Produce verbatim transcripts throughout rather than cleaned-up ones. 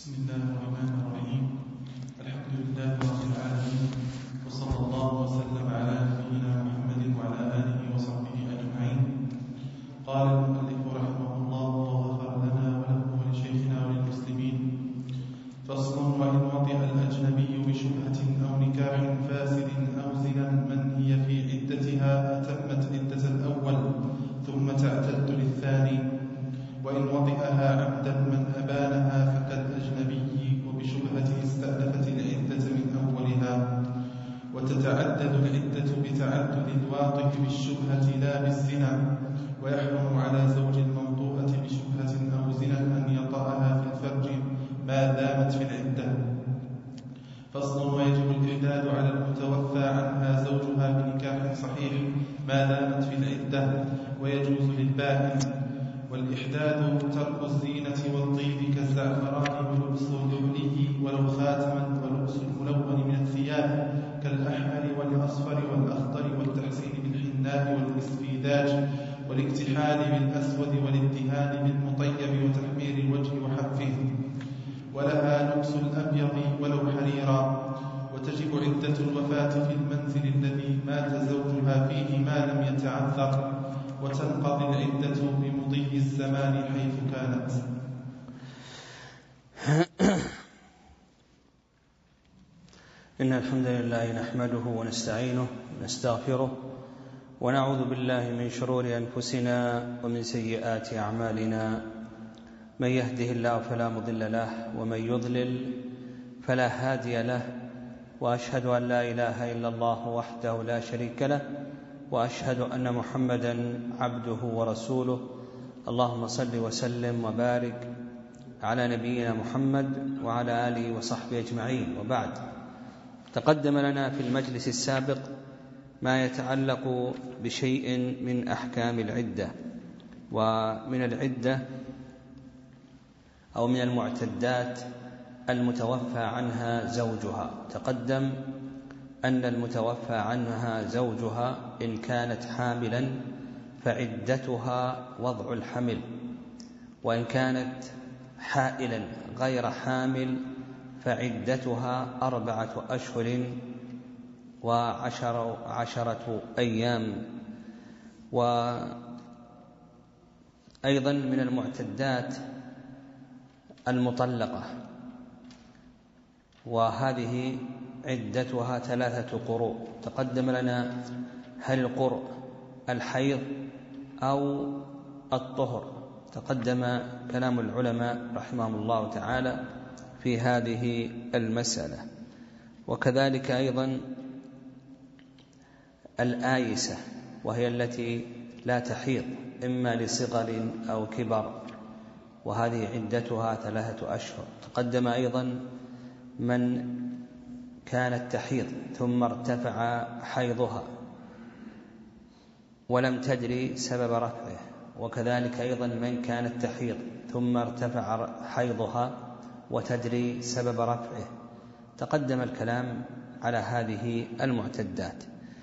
بسم الله الرحمن الرحيم. الحمد لله رب العالمين، وصلى الله وسلم على نبينا محمد وعلى آله وصحبه أجمعين. قال المؤلف رحمه الله وغفر لنا وله ولشيخنا وللمسلمين: فصل: وإن وطئ الأجنبي بشبهة أو نكاح فاسد أو زنا من هي في عدتها أتمت عدة الأول ثم تعتد للثاني، وإن وطئها عمدا من أبانها فكالأجنبي، وبشبهة استأنفت العدة من أولها، وتتعدد العدة بتعدد الواطئ بالشبهة لا بالزنا، ويحرم على زوج الموطوءة بشبهة أو زنا أن يطأها في الفرج ما دامت في العدة. فصل: ويجب الإحداد على المتوفى عنها زوجها بنكاح صحيح ما دامت في العدة، ويجوز للبائن. والإحداد ترك الزينة والطيب كالزعفران ولبس اللؤلؤي ولو خاتما، ولبس الملون من الثياب كالأحمر والأصفر والأخضر، والتحسين بالحناء والإسفيداج، والاكتحال بالأسود، والادهان بالمطيب، وتحمير الوجه وحفه. ولها لبس الأبيض ولو حريرا. وتجب عدة الوفاة في المنزل الذي مات زوجها فيه ما لم يتعذر، وتنقضي العدة بمضي الزمان حيث كانت. إن الحمد لله نحمده ونستعينه ونستغفره، ونعوذ بالله من شرور أنفسنا ومن سيئات أعمالنا. من يهده الله فلا مضل له، ومن يضلل فلا هادي له، وأشهد أن لا إله إلا الله وحده لا شريك له، وأشهد أن محمدا عبده ورسوله. اللهم صل وسلم وبارك على نبينا محمد وعلى آله وصحبه أجمعين. وبعد، تقدم لنا في المجلس السابق ما يتعلق بشيء من أحكام العدة. ومن العدة أو من المعتدات المتوفى عنها زوجها. تقدم أن المتوفى عنها زوجها إن كانت حاملا فعدتها وضع الحمل، وإن كانت حائلا غير حامل فعدتها أربعة أشهر وعشر عشرة أيام. وأيضا من المعتدات المطلقة، وهذه عدتها ثلاثة قروء. تقدم لنا هل القرء الحيض أو الطهر. تقدم كلام العلماء رحمهم الله تعالى في هذه المسألة. وكذلك أيضا الآيسة، وهي التي لا تحيض إما لصغر أو كبر، وهذه عدتها ثلاثة أشهر. تقدم أيضا من كانت تحيض ثم ارتفع حيضها ولم تدري سبب رفعه، وكذلك أيضا من كانت تحيض ثم ارتفع حيضها وتدري سبب رفعه. تقدم الكلام على هذه المعتدات.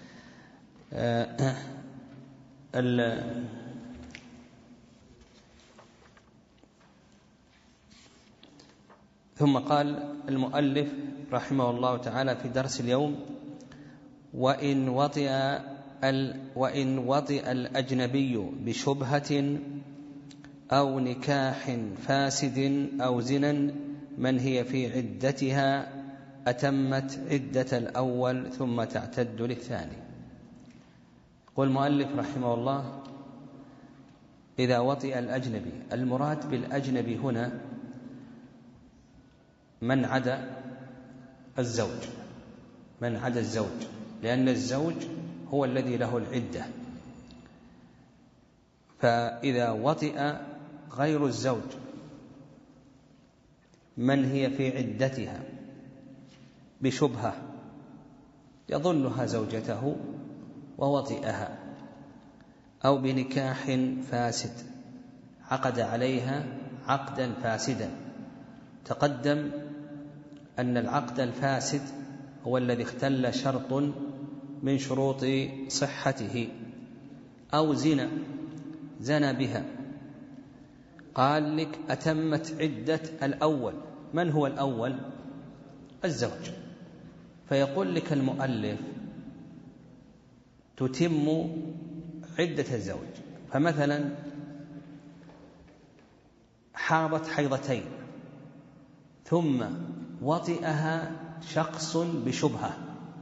ثم قال المؤلف رحمه الله تعالى في درس اليوم: وإن وطئ وإن وطئ الأجنبي بشبهة أو نكاح فاسد أو زنا من هي في عدتها أتمت عدة الأول ثم تعتد للثاني. يقول المؤلف رحمه الله: إذا وطئ الأجنبي، المراد بالأجنبي هنا من عدا الزوج، من عدا الزوج، لأن الزوج هو الذي له العدة. فإذا وطئ غير الزوج من هي في عدتها بشبهة يظنها زوجته ووطئها، أو بنكاح فاسد عقد عليها عقدا فاسدا. تقدم أن العقد الفاسد هو الذي اختل شرط من شروط صحته، أو زنا زنى بها. قال لك أتمت عدة الأول من هو الأول؟ الزوج. فيقول لك المؤلف تتم عدة الزوج. فمثلا حاضت حيضتين ثم وطئها شخص بشبهة،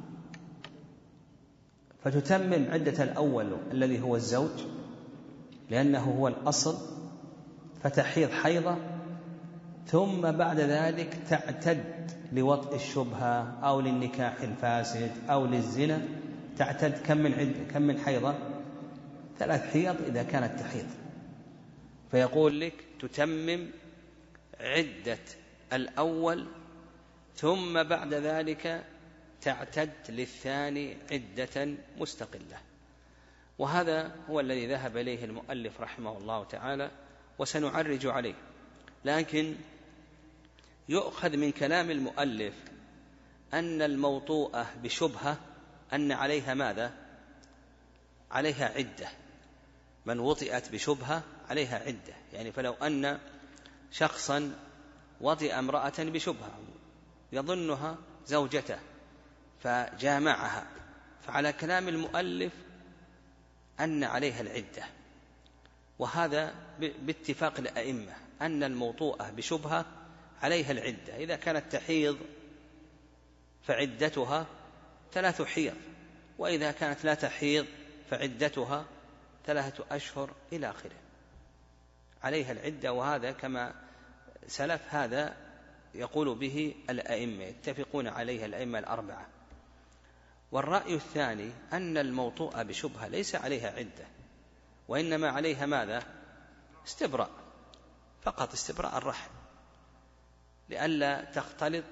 فتتمم عدة الأول الذي هو الزوج لأنه هو الأصل، فتحيض حيضة، ثم بعد ذلك تعتد لوطئ الشبهة أو للنكاح الفاسد أو للزنا، تعتد كم من عدة كم من حيضة؟ ثلاث حيض إذا كانت تحيض. فيقول لك تتمم عدة الأول ثم بعد ذلك تعتد للثاني عدة مستقلة. وهذا هو الذي ذهب إليه المؤلف رحمه الله تعالى، وسنعرج عليه. لكن يؤخذ من كلام المؤلف أن الموطوءة بشبهة أن عليها ماذا؟ عليها عدة. من وطئت بشبهة عليها عدة. يعني فلو أن شخصا وطئ امرأة بشبهة يظنها زوجته فجامعها، فعلى كلام المؤلف أن عليها العدة. وهذا باتفاق الأئمة أن الموطوءة بشبهة عليها العدة. إذا كانت تحيض فعدتها ثلاث حيض، وإذا كانت لا تحيض فعدتها ثلاثة أشهر إلى آخره، عليها العدة. وهذا كما سلف هذا يقول به الأئمة، يتفقون عليها الأئمة الأربعة. والرأي الثاني أن الموطوءة بشبهة ليس عليها عدة، وإنما عليها ماذا؟ استبراء فقط، استبراء الرحم، لئلا تختلط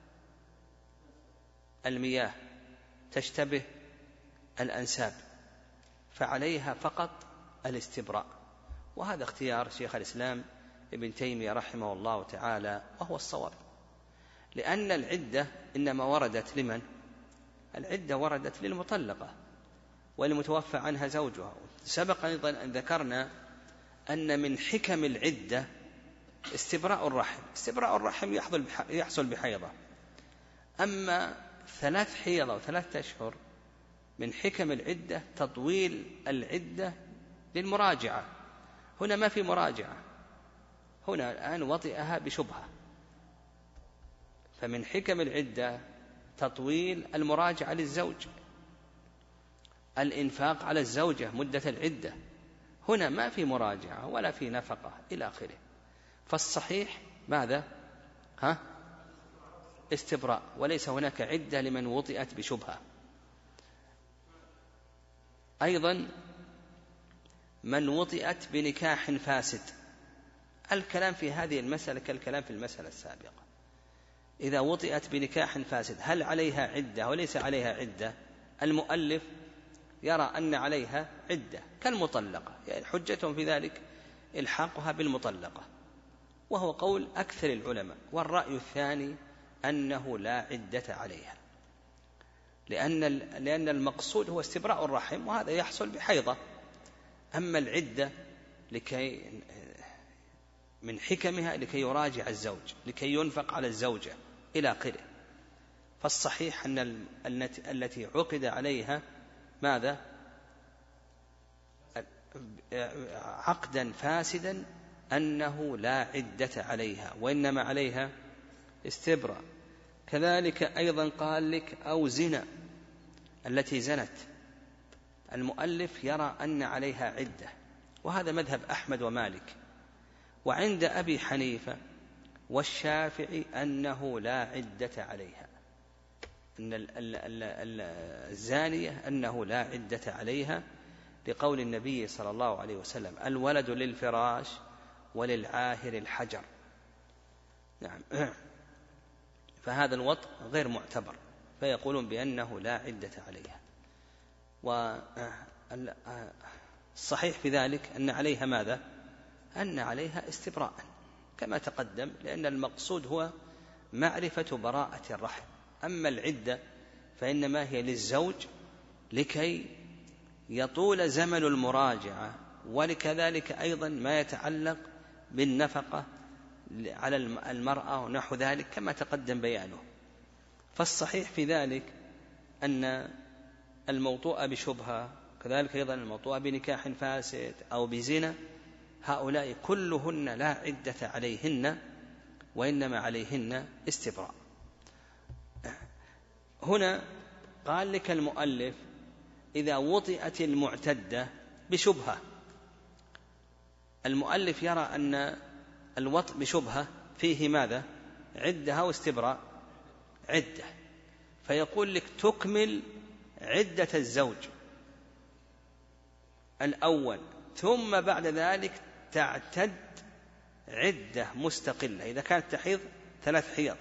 المياه تشتبه الأنساب، فعليها فقط الاستبراء. وهذا اختيار شيخ الإسلام ابن تيمية رحمه الله تعالى، وهو الصواب، لأن العدة إنما وردت لمن؟ العدة وردت للمطلقة والمتوفى عنها زوجها. سبق أيضا أن ذكرنا أن من حكم العدة استبراء الرحم. استبراء الرحم يحصل بحيضة. أما ثلاث حيضة وثلاثة أشهر من حكم العدة تطويل العدة للمراجعة. هنا ما في مراجعة، هنا الآن وطئها بشبهة، فمن حكم العدة تطويل المراجعة للزوج، الإنفاق على الزوجة مدة العدة. هنا ما في مراجعة ولا في نفقة إلى آخره. فالصحيح ماذا؟ ها؟ استبراء، وليس هناك عدة لمن وطئت بشبهة. أيضا من وطئت بنكاح فاسد، الكلام في هذه المسألة كالكلام في المسألة السابقة. إذا وطئت بنكاح فاسد هل عليها عدة وليس عليها عدة؟ المؤلف يرى أن عليها عدة كالمطلقة، يعني حجتهم في ذلك الحاقها بالمطلقة، وهو قول أكثر العلماء. والرأي الثاني أنه لا عدة عليها، لأن لأن المقصود هو استبراء الرحم، وهذا يحصل بحيضة. أما العدة لكي من حكمها لكي يراجع الزوج، لكي ينفق على الزوجة إلى آخره. فالصحيح أن التي عقد عليها ماذا؟ عقدا فاسدا، أنه لا عدة عليها وإنما عليها استبراء. كذلك أيضا قال لك أو زنا، التي زنت، المؤلف يرى أن عليها عدة، وهذا مذهب أحمد ومالك. وعند أبي حنيفة والشافعي أنه لا عدة عليها، أن الزانية أنه لا عدة عليها، لقول النبي صلى الله عليه وسلم الولد للفراش وللعاهر الحجر. نعم. فهذا الوطء غير معتبر، فيقولون بأنه لا عدة عليها. والصحيح في ذلك أن عليها ماذا؟ أن عليها استبراء كما تقدم، لأن المقصود هو معرفة براءة الرحم. أما العدة فإنما هي للزوج لكي يطول زمن المراجعة، ولكذلك أيضا ما يتعلق بالنفقة على المرأة ونحو ذلك كما تقدم بيانه. فالصحيح في ذلك أن الموطوء بشبهة كذلك أيضا الموطوء بنكاح فاسد أو بزنا هؤلاء كلهن لا عدة عليهن وإنما عليهن استبراء. هنا قال لك المؤلف إذا وطئت المعتدة بشبهة. المؤلف يرى أن الوطء بشبهة فيه ماذا؟ عدة واستبراء عدة، فيقول لك تكمل عدة الزوج الأول ثم بعد ذلك تعتد عدة مستقلة إذا كانت تحيض ثلاث حيض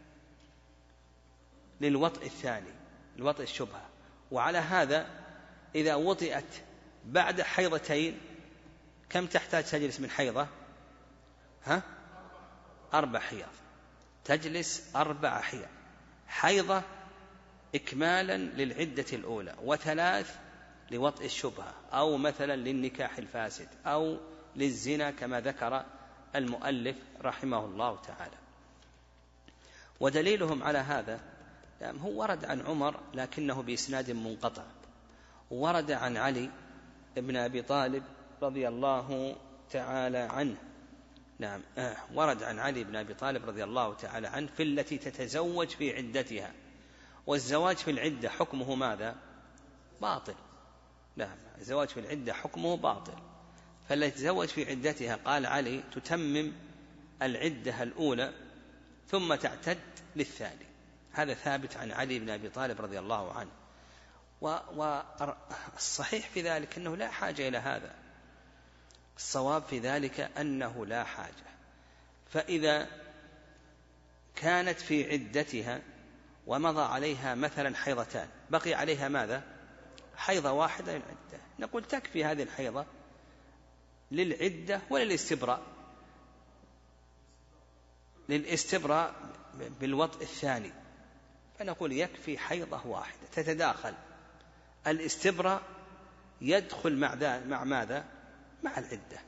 للوطء الثاني الوطء الشبهة. وعلى هذا إذا وطئت بعد حيضتين كم تحتاج تجلس من حيضة؟ ها؟ أربع حيض، تجلس أربع حيض، حيضة إكمالا للعدة الأولى وثلاث لوطئ الشبهة أو مثلا للنكاح الفاسد أو للزنا كما ذكر المؤلف رحمه الله تعالى. ودليلهم على هذا يعني هو ورد عن عمر لكنه بإسناد منقطع، ورد عن علي بن أبي طالب رضي الله تعالى عنه. نعم آه ورد عن علي بن أبي طالب رضي الله تعالى عنه في التي تتزوج في عدتها، والزواج في العدة حكمه ماذا؟ باطل. نعم الزواج في العدة حكمه باطل، فالتي تتزوج في عدتها قال علي تتمم العدة الأولى ثم تعتد للثاني. هذا ثابت عن علي بن أبي طالب رضي الله عنه. والصحيح في ذلك أنه لا حاجة إلى هذا، الصواب في ذلك أنه لا حاجة. فإذا كانت في عدتها ومضى عليها مثلا حيضتان بقي عليها ماذا؟ حيضة واحدة للعدة، نقول تكفي هذه الحيضة للعدة وللاستبراء، للاستبراء بالوطء الثاني، فنقول يكفي حيضة واحدة تتداخل الاستبراء يدخل مع, مع ماذا؟ مع العدة.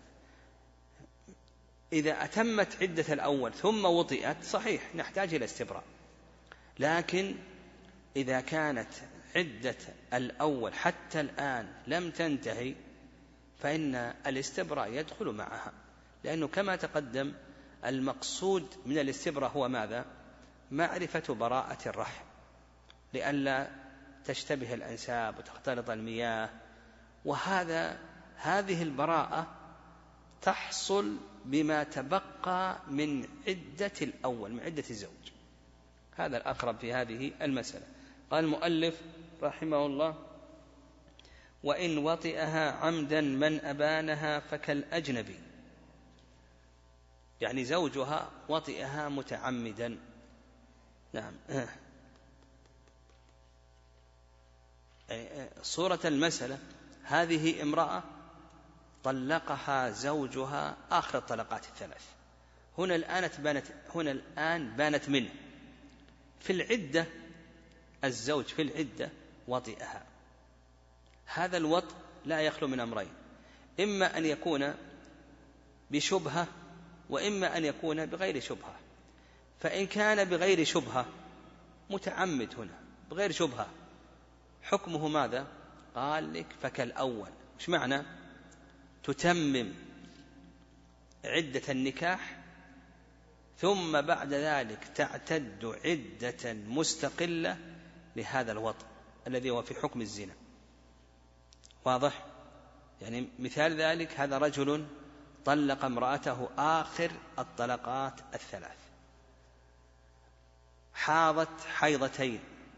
إذا أتمت عدة الأول ثم وطئت صحيح نحتاج إلى استبراء، لكن إذا كانت عدة الأول حتى الآن لم تنتهي فإن الاستبراء يدخل معها، لأنه كما تقدم المقصود من الاستبراء هو ماذا؟ معرفة براءة الرحم لئلا تشتبه الأنساب وتختلط المياه، وهذا هذه البراءة تحصل بما تبقى من عدة الأول من عدة الزوج. هذا الأقرب في هذه المسألة. قال المؤلف رحمه الله وإن وطئها عمدا من أبانها فكالأجنبي، يعني زوجها وطئها متعمدا. نعم صورة المسألة هذه امرأة طلقها زوجها آخر الطلقات الثلاث، هنا الآن بانت هنا الآن بانت منه في العدة، الزوج في العدة وطئها. هذا الوطء لا يخلو من أمرين، إما أن يكون بشبهة وإما أن يكون بغير شبهة. فإن كان بغير شبهة متعمد هنا بغير شبهة حكمه ماذا؟ قال لك فكالأول. مش معنى؟ تتمم عدة النكاح ثم بعد ذلك تعتد عدة مستقلة لهذا الوطء الذي هو في حكم الزنا. واضح؟ يعني مثال ذلك هذا رجل طلق امرأته آخر الطلقات الثلاث، حاضت حيضتين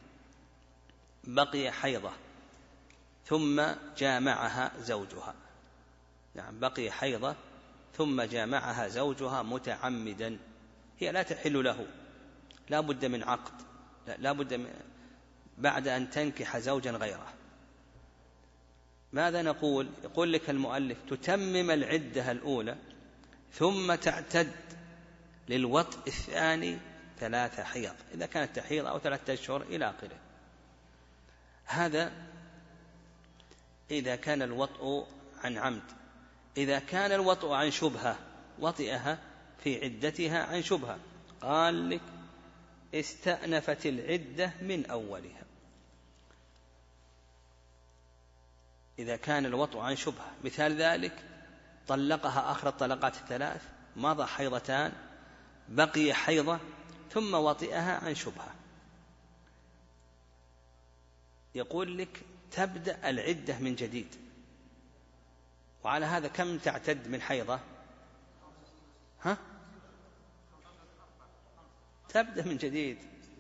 بقي حيضة ثم جامعها زوجها. نعم بقي حيضة ثم جامعها زوجها متعمدا، هي لا تحل له، لا بد من عقد، لا بد من بعد أن تنكح زوجا غيره. ماذا نقول؟ يقول لك المؤلف تتمم العدة الأولى ثم تعتد للوطء الثاني ثلاثة حيض إذا كانت تحيض أو ثلاثة أشهر إلى آخره. هذا إذا كان الوطء عن عمد. إذا كان الوطء عن شبهة وطئها في عدتها عن شبهة. قال لك استأنفت العدة من أولها. إذا كان الوطء عن شبهة، مثال ذلك طلقها آخر الطلقات الثلاث، مضى حيضتان، بقي حيضة، ثم وطئها عن شبهة، يقول لك تبدأ العدة من جديد. وعلى هذا كم تعتد من حيضة؟ ها؟ تبدأ من جديد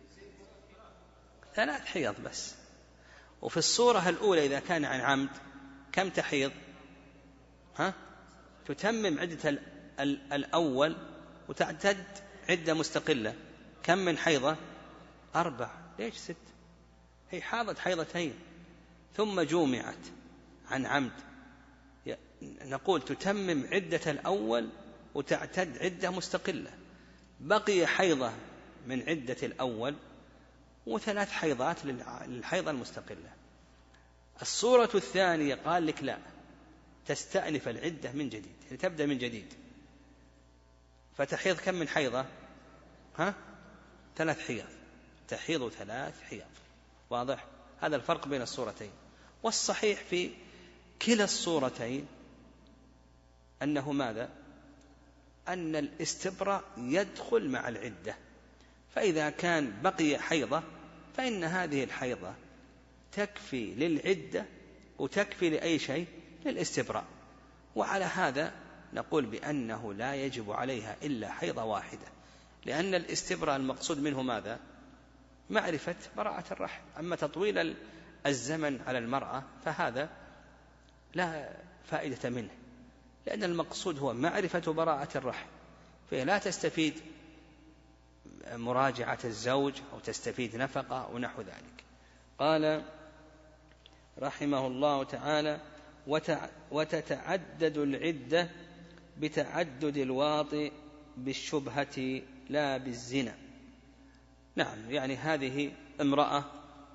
ثلاث حيض بس. وفي الصورة الأولى إذا كان عن عمد كم تحيض؟ ها؟ تتمم عدة الأول وتعتد عدة مستقلة. كم من حيضة؟ أربع. ليش ست؟ هي حاضت حيضتين ثم جومعت عن عمد، نقول تتمم عدة الأول وتعتد عدة مستقلة. بقي حيضة من عدة الأول وثلاث حيضات للحيضة المستقلة. الصورة الثانية قال لك لا، تستأنف العدة من جديد، يعني تبدأ من جديد. فتحيض كم من حيضة؟ ها؟ ثلاث حيض، تحيض ثلاث حيض. واضح؟ هذا الفرق بين الصورتين. والصحيح في كلا الصورتين أنه ماذا؟ أن الاستبراء يدخل مع العدة. فإذا كان بقي حيضة فإن هذه الحيضة تكفي للعدة وتكفي لأي شيء؟ للاستبراء. وعلى هذا نقول بأنه لا يجب عليها إلا حيضة واحدة، لأن الاستبراء المقصود منه ماذا؟ معرفة براءة الرحم. أما تطويل الزمن على المرأة فهذا لا فائدة منه، لأن المقصود هو معرفة براءة الرحم، فهي لا تستفيد مراجعة الزوج أو تستفيد نفقة ونحو ذلك. قال رحمه الله تعالى: وتتعدد العدة بتعدد الواطئ بالشبهة لا بالزنا. نعم، يعني هذه امرأة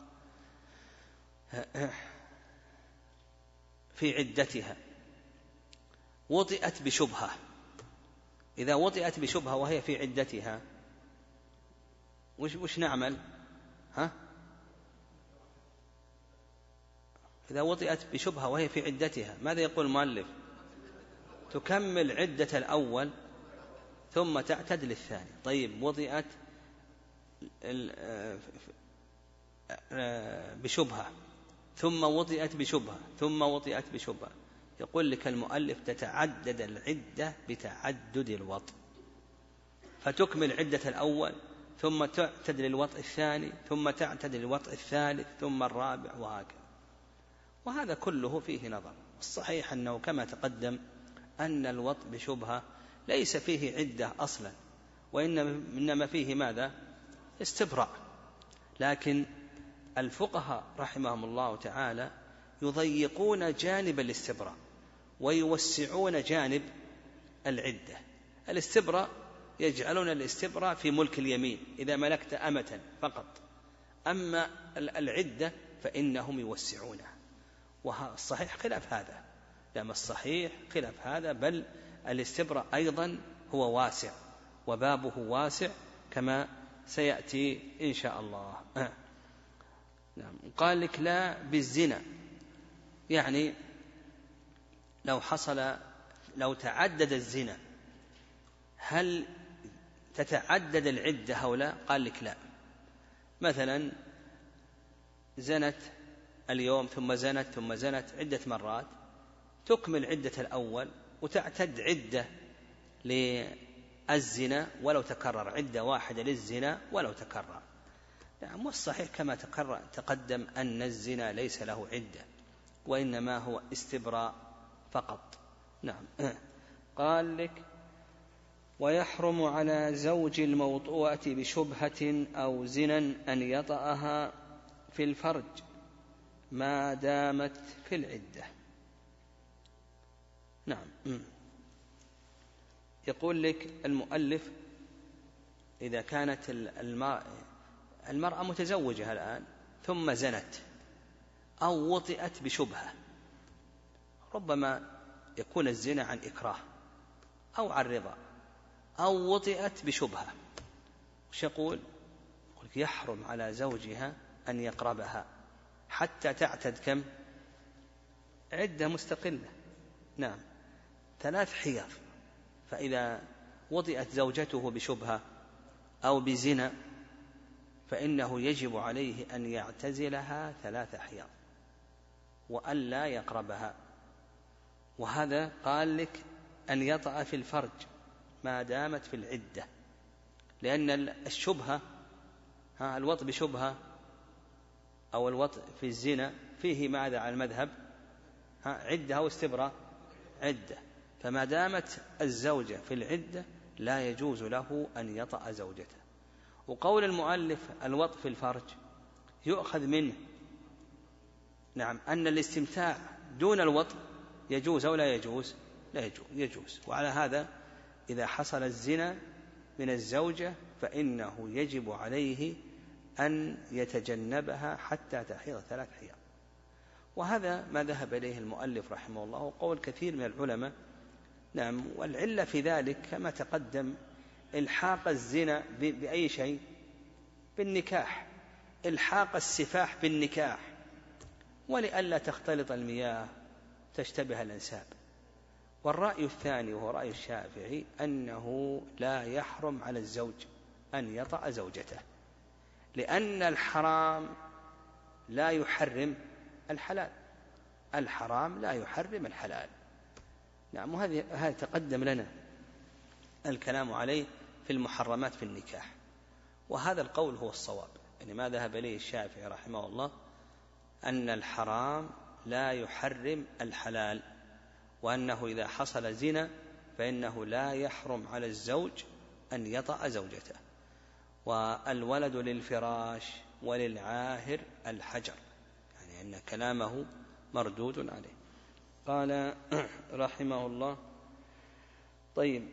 في عدتها وطئت بشبهة. إذا وطئت بشبهة وهي في عدتها وش, وش نعمل؟ ها؟ إذا وطئت بشبهة وهي في عدتها ماذا يقول المؤلف؟ تكمل عدة الأول ثم تعتد للثاني. طيب، وطئت بشبهة ثم وطئت بشبهة ثم وطئت بشبهة، يقول لك المؤلف تتعدد العدة بتعدد الوطء، فتكمل عدة الأول ثم تعتد للوطء الثاني ثم تعتد للوطء الثالث ثم الرابع وهكذا. وهذا كله فيه نظر. الصحيح أنه كما تقدم أن الوطء بشبهة ليس فيه عدة أصلا، وإنما فيه ماذا؟ استبراء. لكن الفقهاء رحمهم الله تعالى يضيقون جانب الاستبراء ويوسعون جانب العدة. الاستبراء يجعلون الاستبراء في ملك اليمين إذا ملكت أمة فقط، أما العدة فإنهم يوسعونها. والصحيح خلاف هذا، لما الصحيح خلاف هذا، بل الاستبراء أيضا هو واسع وبابه واسع كما سيأتي إن شاء الله. نعم. قال لك لا بالزنا، يعني لو حصل لو تعدد الزنا هل تتعدد العدة أو لا؟ قال لك لا. مثلا زنت اليوم ثم زنت ثم زنت عدة مرات، تكمل عدة الأول وتعتد عدة للزنا ولو تكرر، عدة واحدة للزنا ولو تكرر. نعم. والصحيح كما تقدم أن الزنا ليس له عدة وإنما هو استبراء فقط. نعم. قال لك ويحرم على زوج الموطوءة بشبهة أو زنا أن يطأها في الفرج ما دامت في العدة. نعم. يقول لك المؤلف إذا كانت المرأة متزوجة الآن ثم زنت أو وطئت بشبهة، ربما يكون الزنا عن إكراه أو عن رضا أو وطئت بشبهة، وش يقول؟ يقول يحرم على زوجها أن يقربها حتى تعتد كم؟ عدة مستقلة، نعم ثلاث حيض. فإذا وطئت زوجته بشبهة أو بزنا فإنه يجب عليه أن يعتزلها ثلاث حيض وأن لا يقربها. وهذا قال لك أن يطأ في الفرج ما دامت في العدة، لأن الشبهة ها الوطء بشبهة أو الوطء في الزنا فيه ماذا على المذهب؟ ها عدة أو استبراء؟ عدة. فما دامت الزوجة في العدة لا يجوز له أن يطأ زوجته. وقول المؤلف الوطء في الفرج يؤخذ منه نعم أن الاستمتاع دون الوطء يجوز أو لا يجوز؟ لا يجوز, يجوز. وعلى هذا إذا حصل الزنا من الزوجة فإنه يجب عليه أن يتجنبها حتى تحيض ثلاث حيض. وهذا ما ذهب إليه المؤلف رحمه الله وقول كثير من العلماء. نعم. والعلة في ذلك كما تقدم الحاق الزنا بأي شيء؟ بالنكاح، الحاق السفاح بالنكاح، ولئلا تختلط المياه تشتبه الأنساب. والرأي الثاني وهو رأي الشافعي أنه لا يحرم على الزوج أن يطأ زوجته، لأن الحرام لا يحرم الحلال، الحرام لا يحرم الحلال. نعم. وهذا هذا تقدم لنا الكلام عليه في المحرمات في النكاح، وهذا القول هو الصواب. يعني ما ذهب إليه الشافعي رحمه الله أن الحرام لا يحرم الحلال، وأنه إذا حصل زنا فإنه لا يحرم على الزوج أن يطأ زوجته. والولد للفراش وللعاهر الحجر، يعني أن كلامه مردود عليه. قال رحمه الله طيب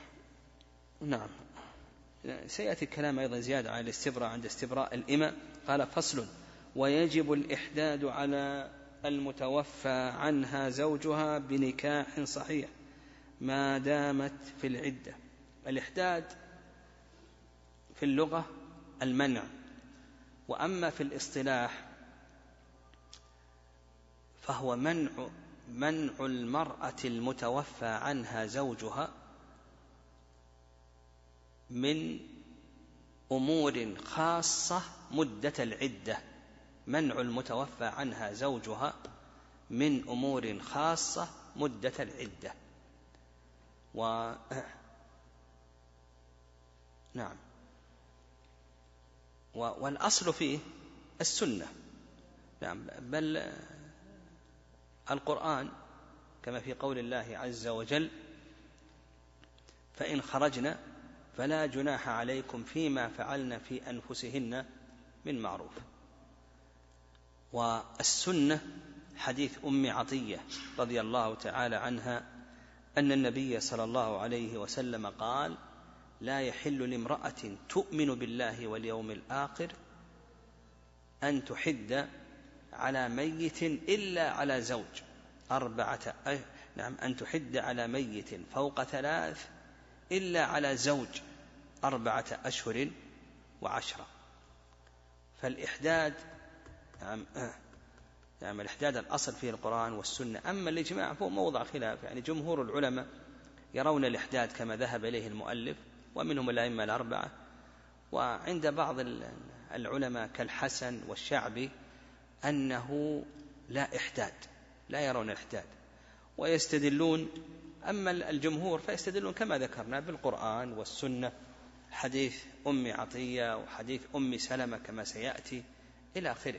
نعم سيأتي الكلام أيضا زيادة على الاستبراء عند استبراء الإماء. قال فصل: ويجب الإحداد على المتوفى عنها زوجها بنكاح صحيح ما دامت في العدة. الإحداد في اللغة المنع، وأما في الاصطلاح فهو منع منع المرأة المتوفى عنها زوجها من أمور خاصة مدة العدة، منع المتوفى عنها زوجها من أمور خاصة مدة العدة. و نعم والأصل فيه السنة. نعم. بل القرآن كما في قول الله عز وجل: فإن خرجنا فلا جناح عليكم فيما فعلن في أنفسهن من معروف. والسنة حديث أم عطية رضي الله تعالى عنها أن النبي صلى الله عليه وسلم قال: لا يحل لامرأة تؤمن بالله واليوم الآخر أن تحد على ميت إلا على زوج أربعة أه نعم أن تحد على ميت فوق ثلاث إلا على زوج أربعة أشهر وعشرة. فالإحداد نعم أه نعم الإحداد الأصل فيه القرآن والسنة. أما الإجماع فهو موضع خلاف، يعني جمهور العلماء يرون الإحداد كما ذهب إليه المؤلف ومنهم الأئمة الأربعة، وعند بعض العلماء كالحسن والشعبي أنه لا إحداد، لا يرون الإحداد ويستدلون. أما الجمهور فيستدلون كما ذكرنا بالقرآن والسنة، حديث أم عطية وحديث أم سلمة كما سيأتي إلى آخره.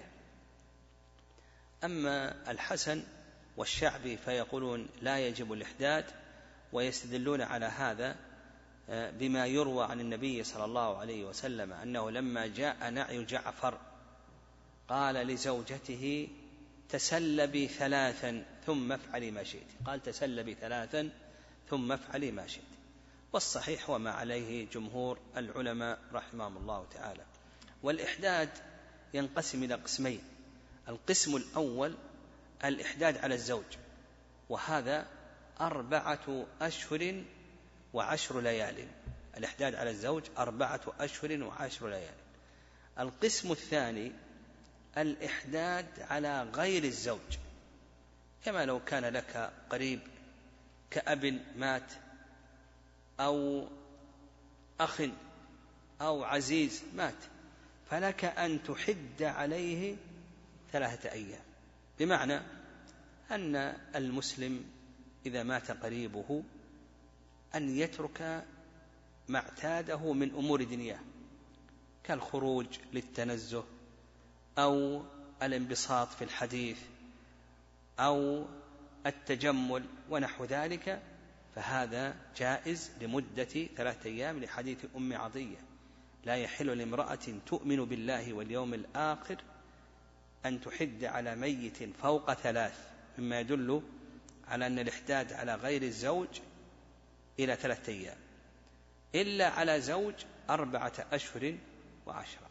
أما الحسن والشعبي فيقولون لا يجب الإحداد، ويستدلون على هذا بما يروى عن النبي صلى الله عليه وسلم أنه لما جاء نعي جعفر قال لزوجته: تسلبي ثلاثا ثم افعلي ما شئت. قال: تسلبي ثلاثا ثم افعلي ما شئت. والصحيح وما عليه جمهور العلماء رحمهم الله تعالى. والإحداد ينقسم إلى قسمين: القسم الأول الإحداد على الزوج، وهذا أربعة أشهر وعشر ليال. الإحداد على الزوج أربعة أشهر وعشر ليال. القسم الثاني الإحداد على غير الزوج، كما لو كان لك قريب كأب مات أو أخ أو عزيز مات، فلك أن تحد عليه ثلاثة أيام. بمعنى أن المسلم إذا مات قريبه أن يترك ما اعتاده من أمور دنياه كالخروج للتنزه أو الانبساط في الحديث أو التجمل ونحو ذلك، فهذا جائز لمدة ثلاثة أيام لحديث أم عطية: لا يحل لامرأة تؤمن بالله واليوم الآخر أن تحد على ميت فوق ثلاث، مما يدل على أن الإحداد على غير الزوج إلى ثلاثة أيام، إلا على زوج أربعة أشهر وعشرة.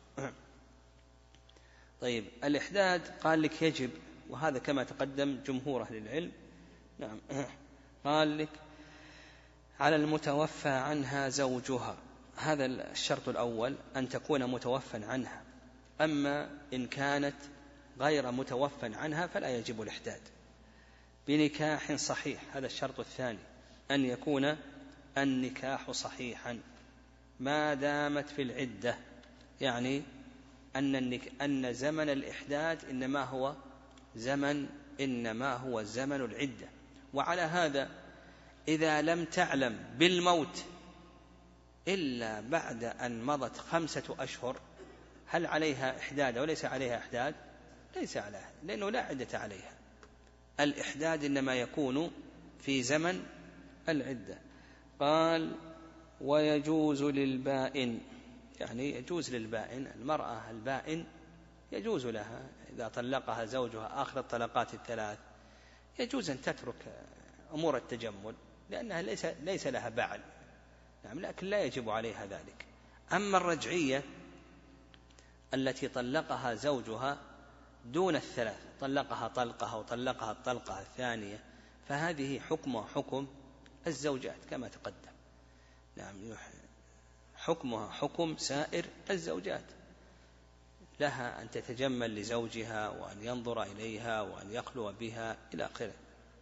طيب الإحداد قال لك يجب، وهذا كما تقدم جمهور أهل العلم، نعم، قال لك على المتوفى عنها زوجها، هذا الشرط الأول أن تكون متوفى عنها. أما إن كانت غير متوفى عنها فلا يجب الإحداد بنكاح صحيح، هذا الشرط الثاني، أن يكون النكاح صحيحا ما دامت في العدة، يعني أن أن زمن الإحداد إنما هو زمن إنما هو زمن العدة. وعلى هذا إذا لم تعلم بالموت إلا بعد أن مضت خمسة أشهر هل عليها إحداد أو ليس عليها إحداد؟ ليس عليها، لأنه لا عدة عليها. الإحداد إنما يكون في زمن العدة. قال ويجوز للبائن، يعني يجوز للبائن، المرأة البائن يجوز لها إذا طلقها زوجها آخر الطلقات الثلاث يجوز أن تترك أمور التجمل لأنها ليس, ليس لها بعل، نعم، لكن لا يجب عليها ذلك. أما الرجعية التي طلقها زوجها دون الثلاث، طلقها طلقها وطلقها الطلقة الثانية، فهذه حكمها حكم الزوجات كما تقدم، نعم، حكمها حكم سائر الزوجات، لها أن تتجمل لزوجها وأن ينظر إليها وأن يخلو بها إلى آخره.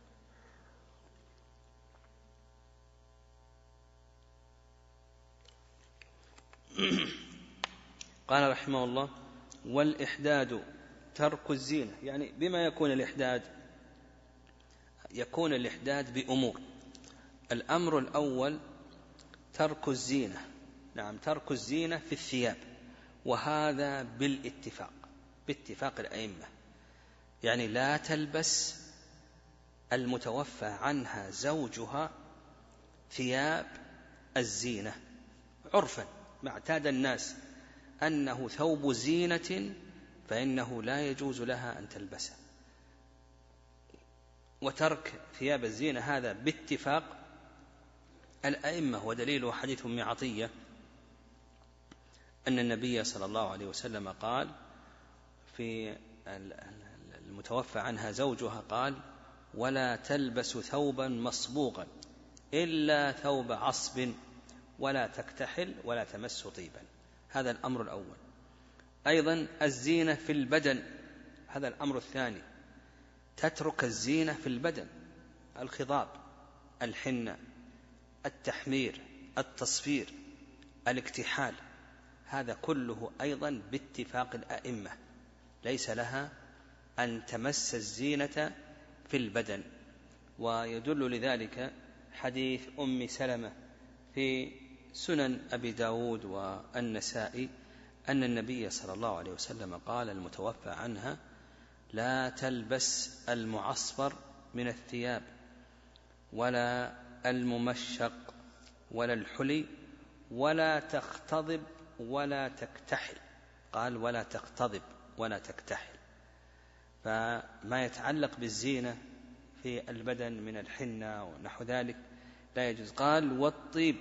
قال رحمه الله والإحداد ترك الزينة، يعني بما يكون الإحداد؟ يكون الإحداد بأمور. الأمر الأول ترك الزينة، نعم، ترك الزينة في الثياب، وهذا بالاتفاق، باتفاق الأئمة، يعني لا تلبس المتوفى عنها زوجها ثياب الزينة عرفا، ما اعتاد الناس أنه ثوب زينة فإنه لا يجوز لها أن تلبسه. وترك ثياب الزينة هذا باتفاق الأئمة، ودليله حديث أم عطية أن النبي صلى الله عليه وسلم قال في المتوفى عنها زوجها قال ولا تلبس ثوبا مصبوغا إلا ثوب عصب ولا تكتحل ولا تمس طيبا. هذا الأمر الأول. أيضا الزينة في البدن، هذا الأمر الثاني، تترك الزينة في البدن، الخضاب، الحنة، التحمير، التصفير، الاكتحال، هذا كله أيضا باتفاق الأئمة، ليس لها أن تمس الزينة في البدن. ويدل لذلك حديث أم سلمة في سنن أبي داود والنسائي أن النبي صلى الله عليه وسلم قال المتوفى عنها لا تلبس المعصفر من الثياب ولا الممشق ولا الحلي ولا تختضب ولا تكتحل، قال ولا تختضب ولا تكتحل. فما يتعلق بالزينة في البدن من الحنة ونحو ذلك لا يجوز. قال والطيب،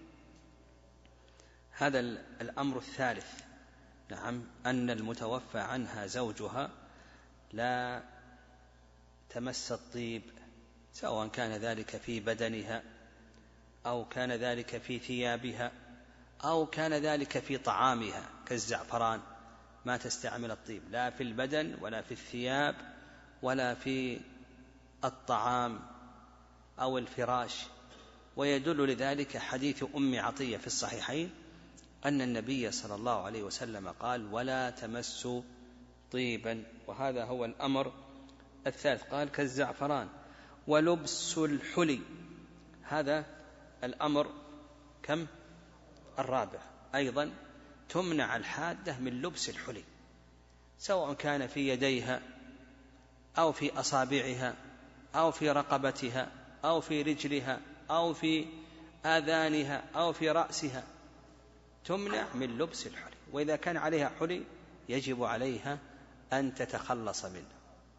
هذا الأمر الثالث، نعم، أن المتوفى عنها زوجها لا تمس الطيب، سواء كان ذلك في بدنها أو كان ذلك في ثيابها أو كان ذلك في طعامها كالزعفران، ما تستعمل الطيب لا في البدن ولا في الثياب ولا في الطعام أو الفراش. ويدل لذلك حديث أم عطية في الصحيحين أن النبي صلى الله عليه وسلم قال: ولا تمسوا طيبا. وهذا هو الأمر الثالث، قال كالزعفران. ولبس الحلي، هذا الأمر كم؟ الرابع. أيضا تمنع الحادة من لبس الحلي، سواء كان في يديها أو في أصابعها أو في رقبتها أو في رجلها أو في آذانها أو في رأسها، تمنع من لبس الحلي. وإذا كان عليها حلي يجب عليها أن تتخلص منه.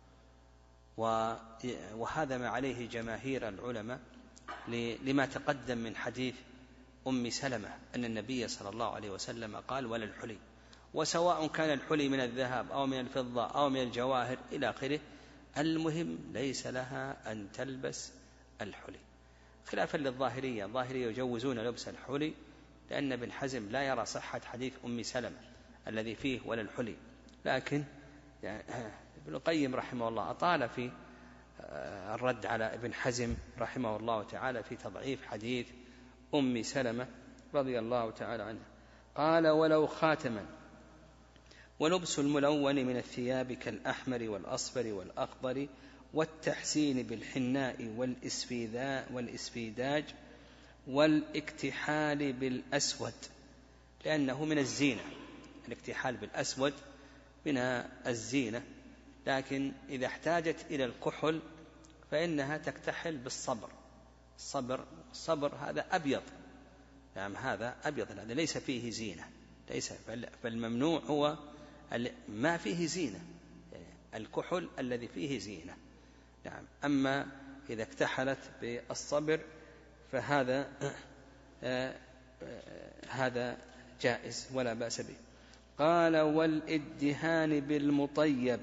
وهذا ما عليه جماهير العلماء لما تقدم من حديث أم سلمة أن النبي صلى الله عليه وسلم قال: ولا الحلي. وسواء كان الحلي من الذهب أو من الفضة أو من الجواهر إلى آخره، المهم ليس لها أن تلبس الحلي، خلافا للظاهرية. الظاهرية يجوزون لبس الحلي، لأن ابن حزم لا يرى صحة حديث أم سلمة الذي فيه ولا الحلي. لكن يعني ابن القيم رحمه الله أطال في الرد على ابن حزم رحمه الله تعالى في تضعيف حديث أم سلمة رضي الله تعالى عنها. قال: ولو خاتما. ولبس الملون من الثياب كالأحمر والأصفر والأخضر والتحسين بالحناء والإسفيداج والاكتحال بالأسود، لأنه من الزينة. الاكتحال بالأسود من الزينة، لكن إذا احتاجت إلى الكحل فإنها تكتحل بالصبر. الصبر الصبر هذا أبيض، نعم هذا أبيض، هذا ليس فيه زينة، ليس. فالممنوع هو ما فيه زينة، الكحل الذي فيه زينة، نعم. أما إذا اكتحلت بالصبر فهذا آه آه هذا جائز ولا بأس به. قال: والإدهان بالمطيب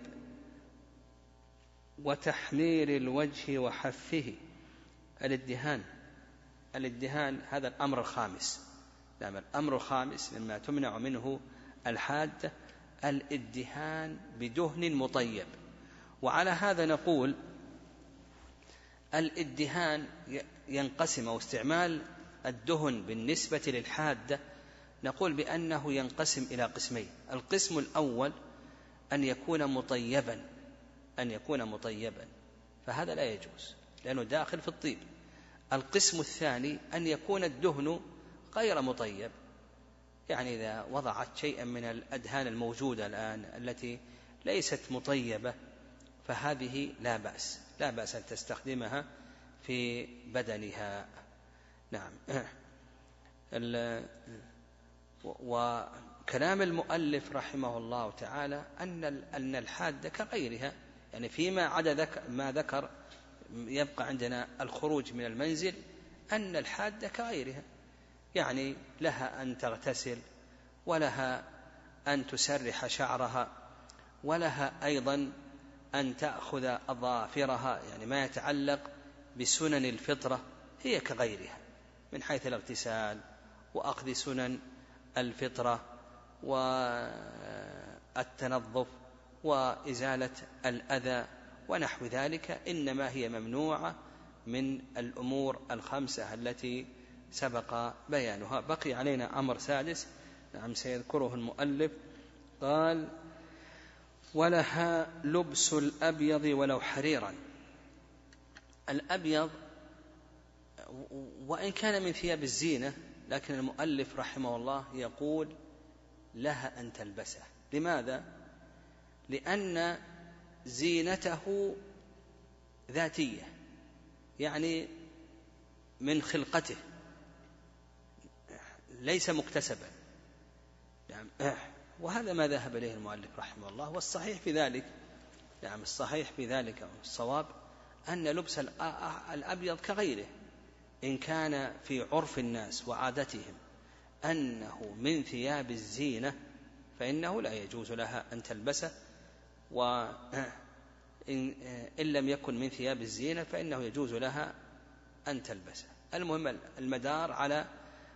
وتحمير الوجه وحفه. الادهان الادهان هذا الأمر الخامس، نعم الأمر الخامس مما تمنع منه الحادة، الادهان بدهن مطيب. وعلى هذا نقول الادهان ينقسم، أو استعمال الدهن بالنسبة للحادة نقول بأنه ينقسم إلى قسمين. القسم الأول أن يكون مطيبا أن يكون مطيبا فهذا لا يجوز لأنه داخل في الطيب. القسم الثاني أن يكون الدهن غير مطيب، يعني إذا وضعت شيئا من الأدهان الموجودة الآن التي ليست مطيبة فهذه لا بأس لا بأس أن تستخدمها في بدنها، نعم. وكلام المؤلف رحمه الله تعالى أن أن الحادة كغيرها، يعني فيما عدا ما ذكر يبقى عندنا الخروج من المنزل، أن الحادة كغيرها، يعني لها أن تغتسل ولها أن تسرح شعرها ولها أيضا أن تأخذ أظافرها، يعني ما يتعلق بسنن الفطرة هي كغيرها من حيث الاغتسال وأخذ سنن الفطرة والتنظف وإزالة الأذى ونحو ذلك، إنما هي ممنوعة من الأمور الخمسة التي سبق بيانها. بقي علينا أمر سادس، نعم سيذكره المؤلف. قال: ولها لبس الأبيض ولو حريرا. الأبيض وإن كان من ثياب الزينة، لكن المؤلف رحمه الله يقول لها أن تلبسه. لماذا؟ لأن زينته ذاتية، يعني من خلقته ليس مكتسبا، نعم. وهذا ما ذهب إليه المؤلف رحمه الله، والصحيح في ذلك، نعم الصحيح في ذلك الصواب أن لبس الأبيض كغيره، إن كان في عرف الناس وعادتهم أنه من ثياب الزينة فإنه لا يجوز لها أن تلبسه، وإن لم يكن من ثياب الزينة فإنه يجوز لها أن تلبسه. المهم المدار على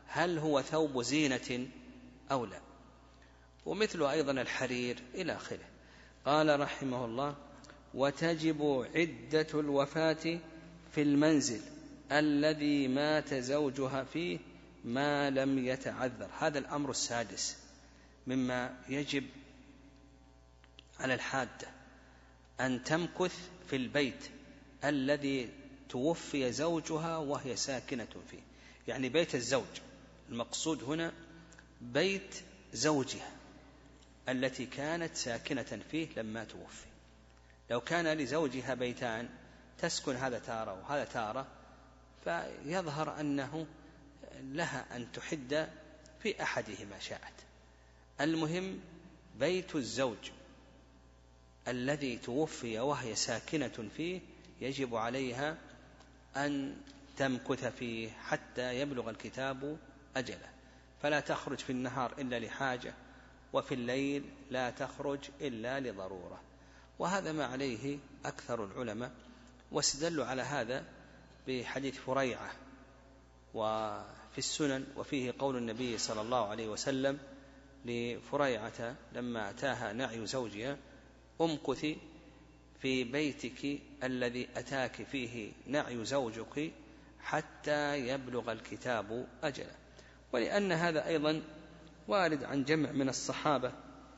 هل هو ثوب زينة أو لا، ومثل أيضا الحرير إلى آخره. قال رحمه الله: وتجب عدة الوفاة في المنزل الذي مات زوجها فيه ما لم يتعذر. هذا الأمر السادس مما يجب على الحادة، أن تمكث في البيت الذي توفي زوجها وهي ساكنة فيه. يعني بيت الزوج، المقصود هنا بيت زوجها التي كانت ساكنة فيه لما توفي. لو كان لزوجها بيتان تسكن هذا تارة وهذا تارة، فيظهر أنه لها أن تحد في أحدهما شاءت. المهم بيت الزوج الذي توفي وهي ساكنة فيه يجب عليها أن تمكث فيه حتى يبلغ الكتاب أجله، فلا تخرج في النهار إلا لحاجة، وفي الليل لا تخرج إلا لضرورة. وهذا ما عليه أكثر العلماء، واستدلوا على هذا بحديث فريعة وفي السنن، وفيه قول النبي صلى الله عليه وسلم لفريعة لما أتاها نعي زوجها: امكثي في بيتك الذي أتاك فيه نعي زوجك حتى يبلغ الكتاب أجله. ولأن هذا أيضا وارد عن جمع من الصحابة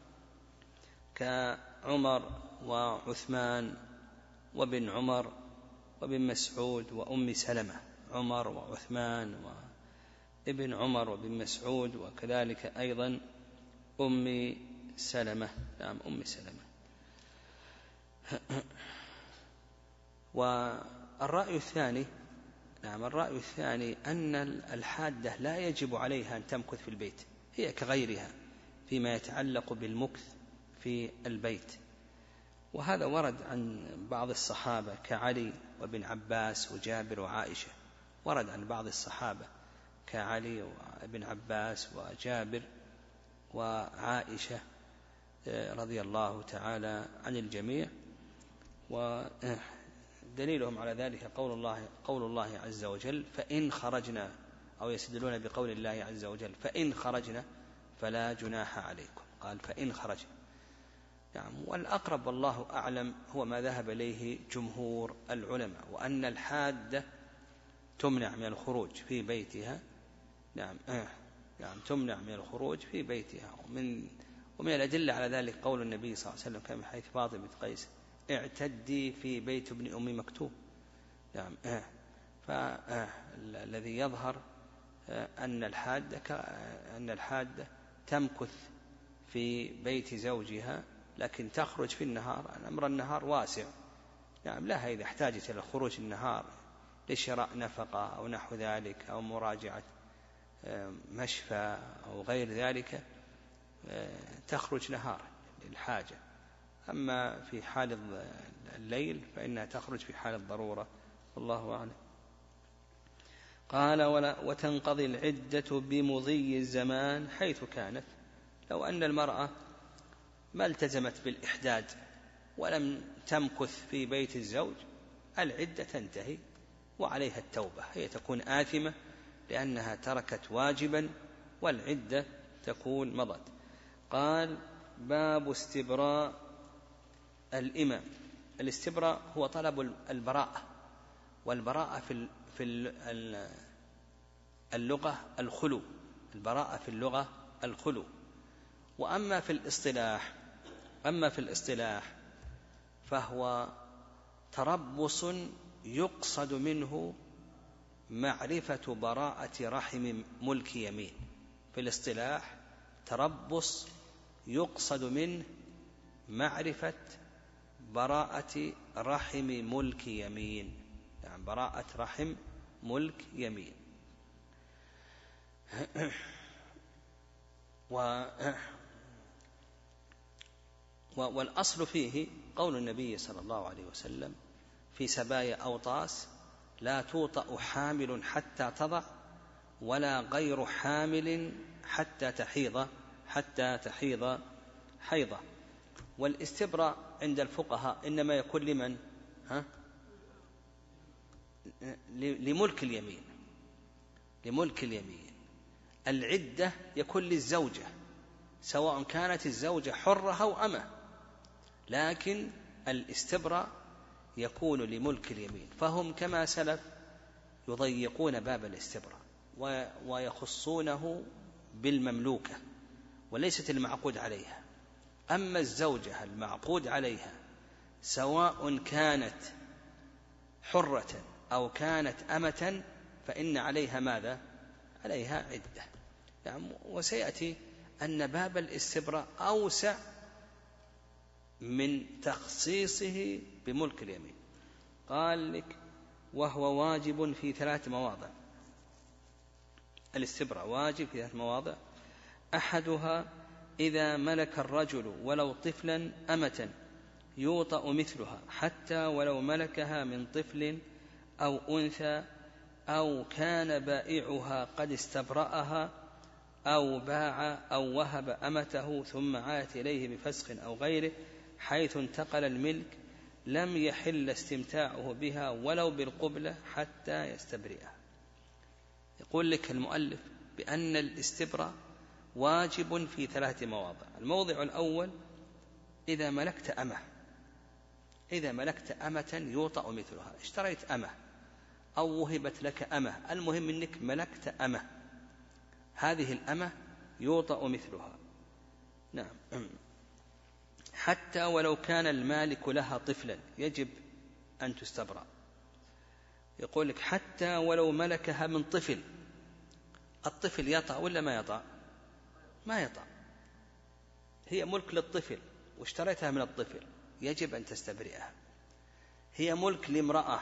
كعمر وعثمان وابن عمر وابن مسعود وأم سلمة. عمر وعثمان وابن عمر وابن مسعود، وكذلك أيضا أم سلمة. نعم أم سلمة. والرأي الثاني نعم الرأي الثاني أن الحادة لا يجب عليها أن تمكث في البيت، هي كغيرها فيما يتعلق بالمكث في البيت. وهذا ورد عن بعض الصحابة كعلي وابن عباس وجابر وعائشة. ورد عن بعض الصحابة كعلي وابن عباس وجابر وعائشة رضي الله تعالى عن الجميع. ودليلهم على ذلك قول الله, قول الله عز وجل: فإن خرجنا، أو يستدلون بقول الله عز وجل: فإن خرجنا فلا جناح عليكم. قال فإن خرجنا. يعني والأقرب والله أعلم هو ما ذهب إليه جمهور العلماء، وأن الحادة تمنع من الخروج في بيتها. نعم نعم تمنع من الخروج في بيتها. ومن ومن الأدلة على ذلك قول النبي صلى الله عليه وسلم كما حديث فاطمة بنت قيس: اعتدي في بيت ابن أم مكتوم. نعم فالذي يظهر أن الحادة أن الحادة تمكث في بيت زوجها، لكن تخرج في النهار. أمر النهار واسع. نعم لها إذا احتاجت إلى خروج النهار لشراء نفقة أو نحو ذلك، أو مراجعة مشفى أو غير ذلك، تخرج نهارا للحاجة. أما في حال الليل فإنها تخرج في حال الضرورة، والله أعلم. قال: وتنقضي العدة بمضي الزمان حيث كانت. لو أن المرأة ما التزمت بالإحداد ولم تمكث في بيت الزوج، العدة تنتهي وعليها التوبة، هي تكون آثمة لأنها تركت واجبا، والعدة تكون مضت. قال: باب استبراء الإمام. الاستبراء هو طلب البراءة، والبراءة في في اللغة الخلو. البراءة في اللغة الخلو. وأما في الاصطلاح أما في الاصطلاح فهو تربص يقصد منه معرفة براءة رحم ملك يمين. في الاصطلاح تربص يقصد منه معرفة براءة رحم ملك يمين. يعني براءة رحم ملك يمين. و والأصل فيه قول النبي صلى الله عليه وسلم في سبايا أوطاس: لا توطأ حامل حتى تضع، ولا غير حامل حتى تحيض حتى تحيض حيضة. والاستبراء عند الفقهاء إنما يكون لمن؟ ها؟ لملك اليمين. لملك اليمين. العدة يكون للزوجة، سواء كانت الزوجة حرة أو أمة، لكن الاستبراء يكون لملك اليمين، فهم كما سلف يضيقون باب الاستبراء ويخصونه بالمملوكة وليست المعقود عليها. أما الزوجة المعقود عليها سواء كانت حرة أو كانت أمة فإن عليها ماذا؟ عليها عدة. يعني وسيأتي أن باب الاستبراء أوسع من تخصيصه بملك اليمين. قال لك وهو واجب في ثلاث مواضع. الاستبراء واجب في ثلاث مواضع: أحدها إذا ملك الرجل ولو طفلا أمة يوطأ مثلها حتى ولو ملكها من طفل أو أنثى، أو كان بائعها قد استبرأها، أو باع أو وهب أمته ثم عادت إليه بفسخ أو غيره حيث انتقل الملك، لم يحل استمتاعه بها ولو بالقبلة حتى يستبرئها. يقول لك المؤلف بأن الاستبراء واجب في ثلاث مواضع. الموضع الأول إذا ملكت أمة، إذا ملكت أمة يوطأ مثلها، اشتريت أمة أو وهبت لك أمة، المهم أنك ملكت أمة، هذه الأمة يوطأ مثلها. نعم. حتى ولو كان المالك لها طفلا يجب أن تستبرأ. يقول لك حتى ولو ملكها من طفل، الطفل يطأ ولا ما يطأ؟ ما يطأ، هي ملك للطفل واشتريتها من الطفل، يجب أن تستبرئها. هي ملك لامرأة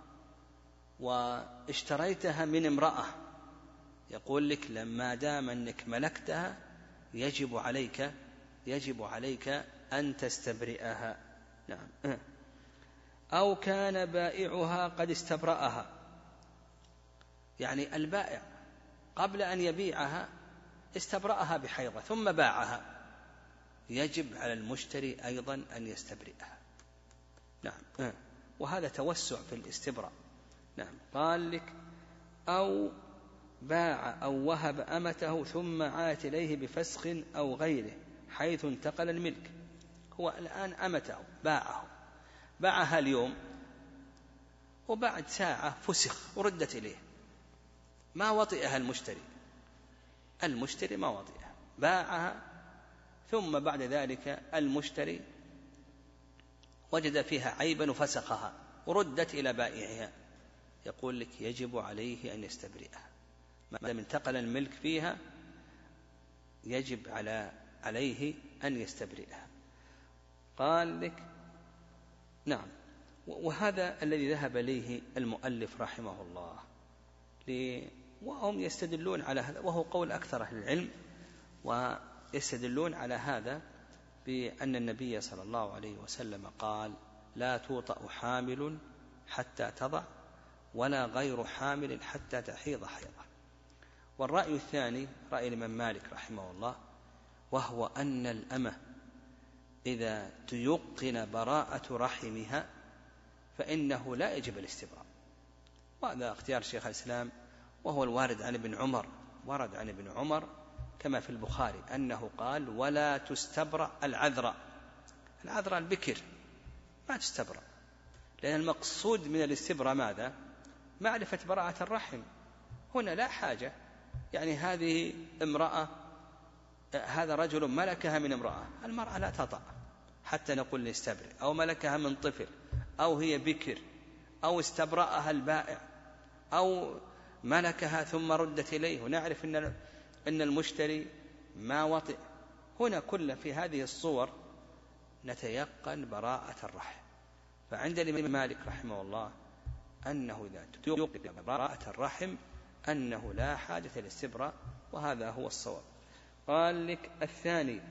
واشتريتها من امرأة، يقول لك لما دام أنك ملكتها يجب عليك يجب عليك أن تستبرئها. نعم. أو كان بائعها قد استبرأها، يعني البائع قبل أن يبيعها استبرأها بحيضة ثم باعها، يجب على المشتري أيضا أن يستبرئها. نعم. وهذا توسع في الاستبراء. نعم. قال لك أو باع أو وهب أمته ثم عادت إليه بفسخ أو غيره حيث انتقل الملك. هو الآن أمته باعه، باعها اليوم وبعد ساعة فسخ وردت إليه، ما وطئها المشتري، المشتري ما وطئها، باعها ثم بعد ذلك المشتري وجد فيها عيبا وفسخها وردت إلى بائعها، يقول لك يجب عليه أن يستبرئها، ما دام انتقل الملك فيها يجب على عليه أن يستبرئها. قال لك نعم. وهذا الذي ذهب إليه المؤلف رحمه الله، وهم يستدلون على هذا، وهو قول أكثر أهل العلم، ويستدلون على هذا بأن النبي صلى الله عليه وسلم قال لا توطأ حامل حتى تضع ولا غير حامل حتى تحيض حيضة. والرأي الثاني رأي الإمام مالك رحمه الله، وهو أن الأمة إذا تيقن براءة رحمها فإنه لا يجب الاستبراء، وهذا اختيار شيخ الإسلام، وهو الوارد عن ابن عمر، ورد عن ابن عمر كما في البخاري أنه قال ولا تستبرأ العذراء، العذراء البكر ما تستبرأ، لأن المقصود من الاستبراء ماذا؟ معرفة براءة الرحم. هنا لا حاجة، يعني هذه امرأة، هذا رجل ملكها من امرأة، المرأة لا تطأ حتى نقول نستبرئ، أو ملكها من طفل، أو هي بكر، أو استبرأها البائع، أو ملكها ثم ردت إليه ونعرف أن أن المشتري ما وطئ. هنا كل في هذه الصور نتيقن براءة الرحم. فعند الإمام مالك رحمه الله أنه إذا تيقن براءة الرحم أنه لا حاجة للاستبراء، وهذا هو الصواب. قال لك الثاني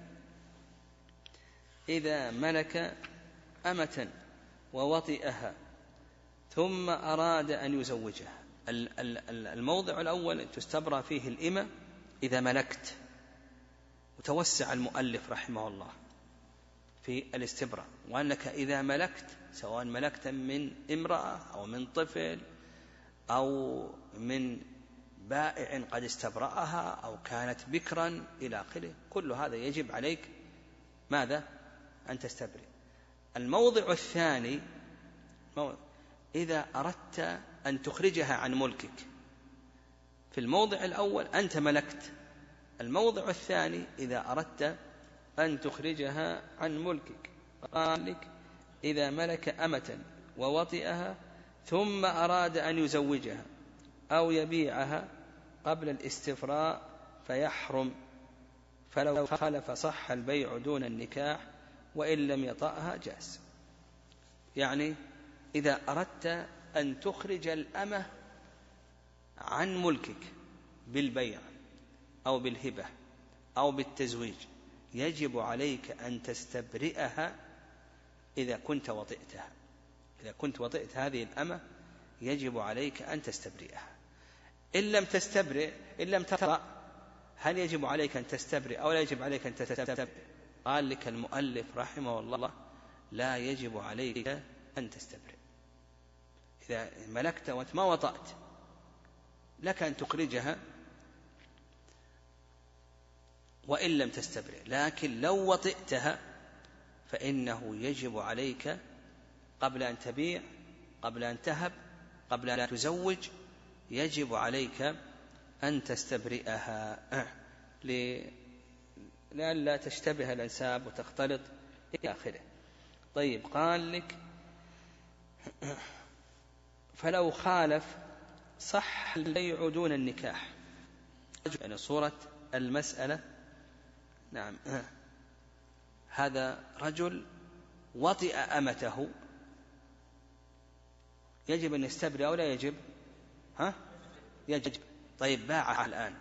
إذا ملك أمة ووطئها ثم أراد أن يزوجها. الموضع الأول تستبرأ فيه الإمة إذا ملكت، وتوسع المؤلف رحمه الله في الاستبراء، وأنك إذا ملكت سواء ملكت من امرأة أو من طفل أو من بائع قد استبرأها أو كانت بكرا إلى آخره، كل هذا يجب عليك ماذا؟ أن تستبرئ. الموضع الثاني إذا أردت أن تخرجها عن ملكك. في الموضع الأول أنت ملكت، الموضع الثاني إذا أردت أن تخرجها عن ملكك. قال لك إذا ملك أمة ووطئها ثم أراد أن يزوجها أو يبيعها قبل الاستفراء فيحرم، فلو خالف صح البيع دون النكاح وإن لم يطأها جاز. يعني إذا أردت أن تخرج الأمة عن ملكك بالبيع أو بالهبة أو بالتزويج يجب عليك أن تستبرئها إذا كنت وطئتها. إذا كنت وطئت هذه الأمة يجب عليك أن تستبرئها. إن لم تستبرئ، إن لم تطأ، هل يجب عليك أن تستبرئ أو لا يجب عليك أن تستبرئ؟ قال لك المؤلف رحمه الله لا يجب عليك أن تستبرئ. إذا ملكت وأنت ما وطأت لك أن تخرجها وإن لم تستبرئ، لكن لو وطئتها فإنه يجب عليك قبل أن تبيع، قبل أن تهب، قبل أن تزوج، يجب عليك أن تستبرئها لئلا تشتبه الأنساب وتختلط إلى آخره. طيب قال لك فلو خالف صح البيع دون النكاح، يعني صورة المسألة. نعم، هذا رجل وطئ أمته، يجب أن يستبرئ أو لا يجب؟ ها؟ يجب. طيب باعها الآن،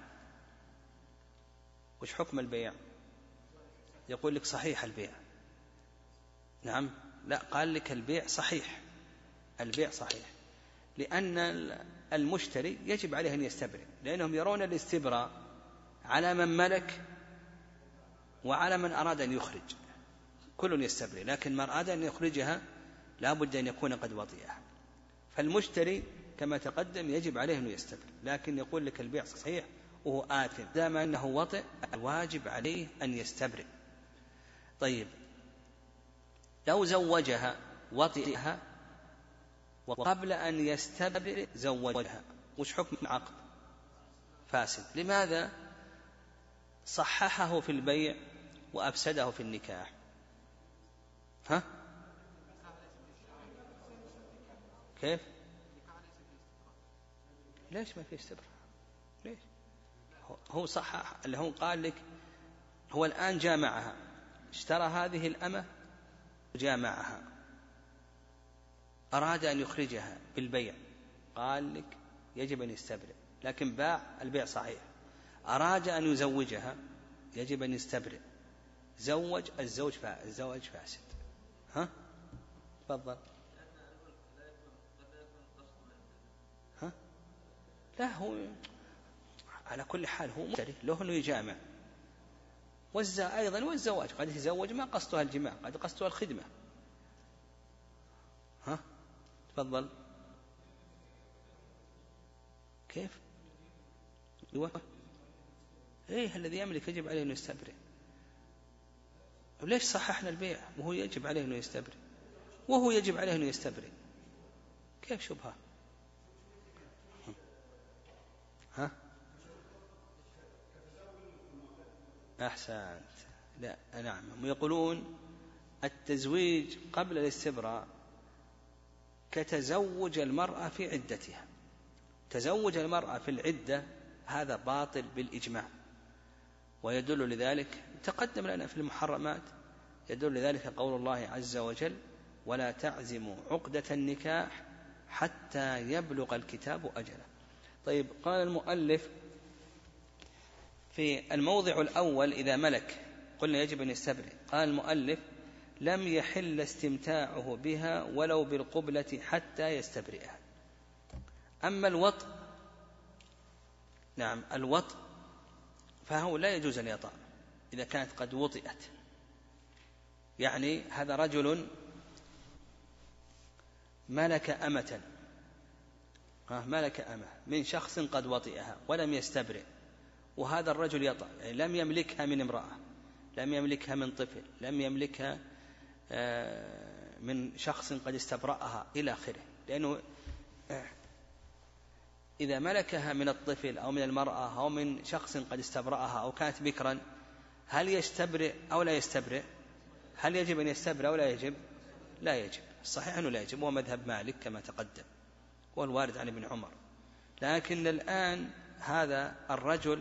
وش حكم البيع؟ يقول لك صحيح البيع. نعم، لا، قال لك البيع صحيح، البيع صحيح، لأن المشتري يجب عليه أن يستبرئ، لأنهم يرون الاستبراء على من ملك وعلى من أراد أن يخرج، كل يستبرئ، لكن من أراد أن يخرجها لا بد أن يكون قد وطئها. فالمشتري كما تقدم يجب عليه أن يستبرئ، لكن يقول لك البيع صحيح وهو آثم، دام أنه وطئ الواجب عليه أن يستبرئ. طيب لو زوجها وطئها وقبل أن يستبرئ زوجها، وش حكم العقد؟ فاسد. لماذا صححه في البيع وأفسده في النكاح؟ ها؟ كيف؟ ليش ما في استبراء؟ ليش؟ هو صحح، اللي هو قال لك هو الآن جامعها، اشترى هذه الأمة وجامعها، أراد أن يخرجها بالبيع، قال لك يجب أن يستبرئ، لكن باع البيع صحيح. أراد أن يزوجها يجب أن يستبرئ، زوج الزوج الزواج فاسد. ها؟ تفضل. ها؟ لا، هو على كل حال هو مشتري له أنه يجامع، والزا أيضا والزواج قد يتزوج ما قصدها الجماع، قد قصدها الخدمة. ها؟ تفضل. كيف؟ ايوه، ايه الذي يملك يجب عليه انه يستبرئ. وليش صححنا البيع وهو يجب عليه انه يستبرئ، وهو يجب عليه انه يستبرئ؟ كيف شبهه؟ ها؟ احسنت. لا، نعم، هم يقولون التزويج قبل الاستبراء كتزوج المرأة في عدتها. تزوج المرأة في العدة هذا باطل بالإجماع، ويدل لذلك تقدم لنا في المحرمات، يدل لذلك قول الله عز وجل ولا تعزموا عقدة النكاح حتى يبلغ الكتاب أجله. طيب قال المؤلف في الموضع الأول إذا ملك قلنا يجب أن يستبرئ. قال المؤلف لم يحل استمتاعه بها ولو بالقبلة حتى يستبرئها. أما الوطء، نعم الوطء فهو لا يجوز أن يطأ إذا كانت قد وطئت. يعني هذا رجل ملك أمة ملك أمه من شخص قد وطئها ولم يستبرئ، وهذا الرجل يطأ، يعني لم يملكها من امرأة، لم يملكها من طفل، لم يملكها من شخص قد استبرأها إلى آخره. لأنه إذا ملكها من الطفل أو من المرأة أو من شخص قد استبرأها أو كانت بكرا، هل يستبرئ أو لا يستبرئ؟ هل يجب أن يستبرئ أو لا يجب؟ لا يجب. الصحيح أنه لا يجب، هو مذهب مالك كما تقدم والوارد عن ابن عمر. لكن الآن هذا الرجل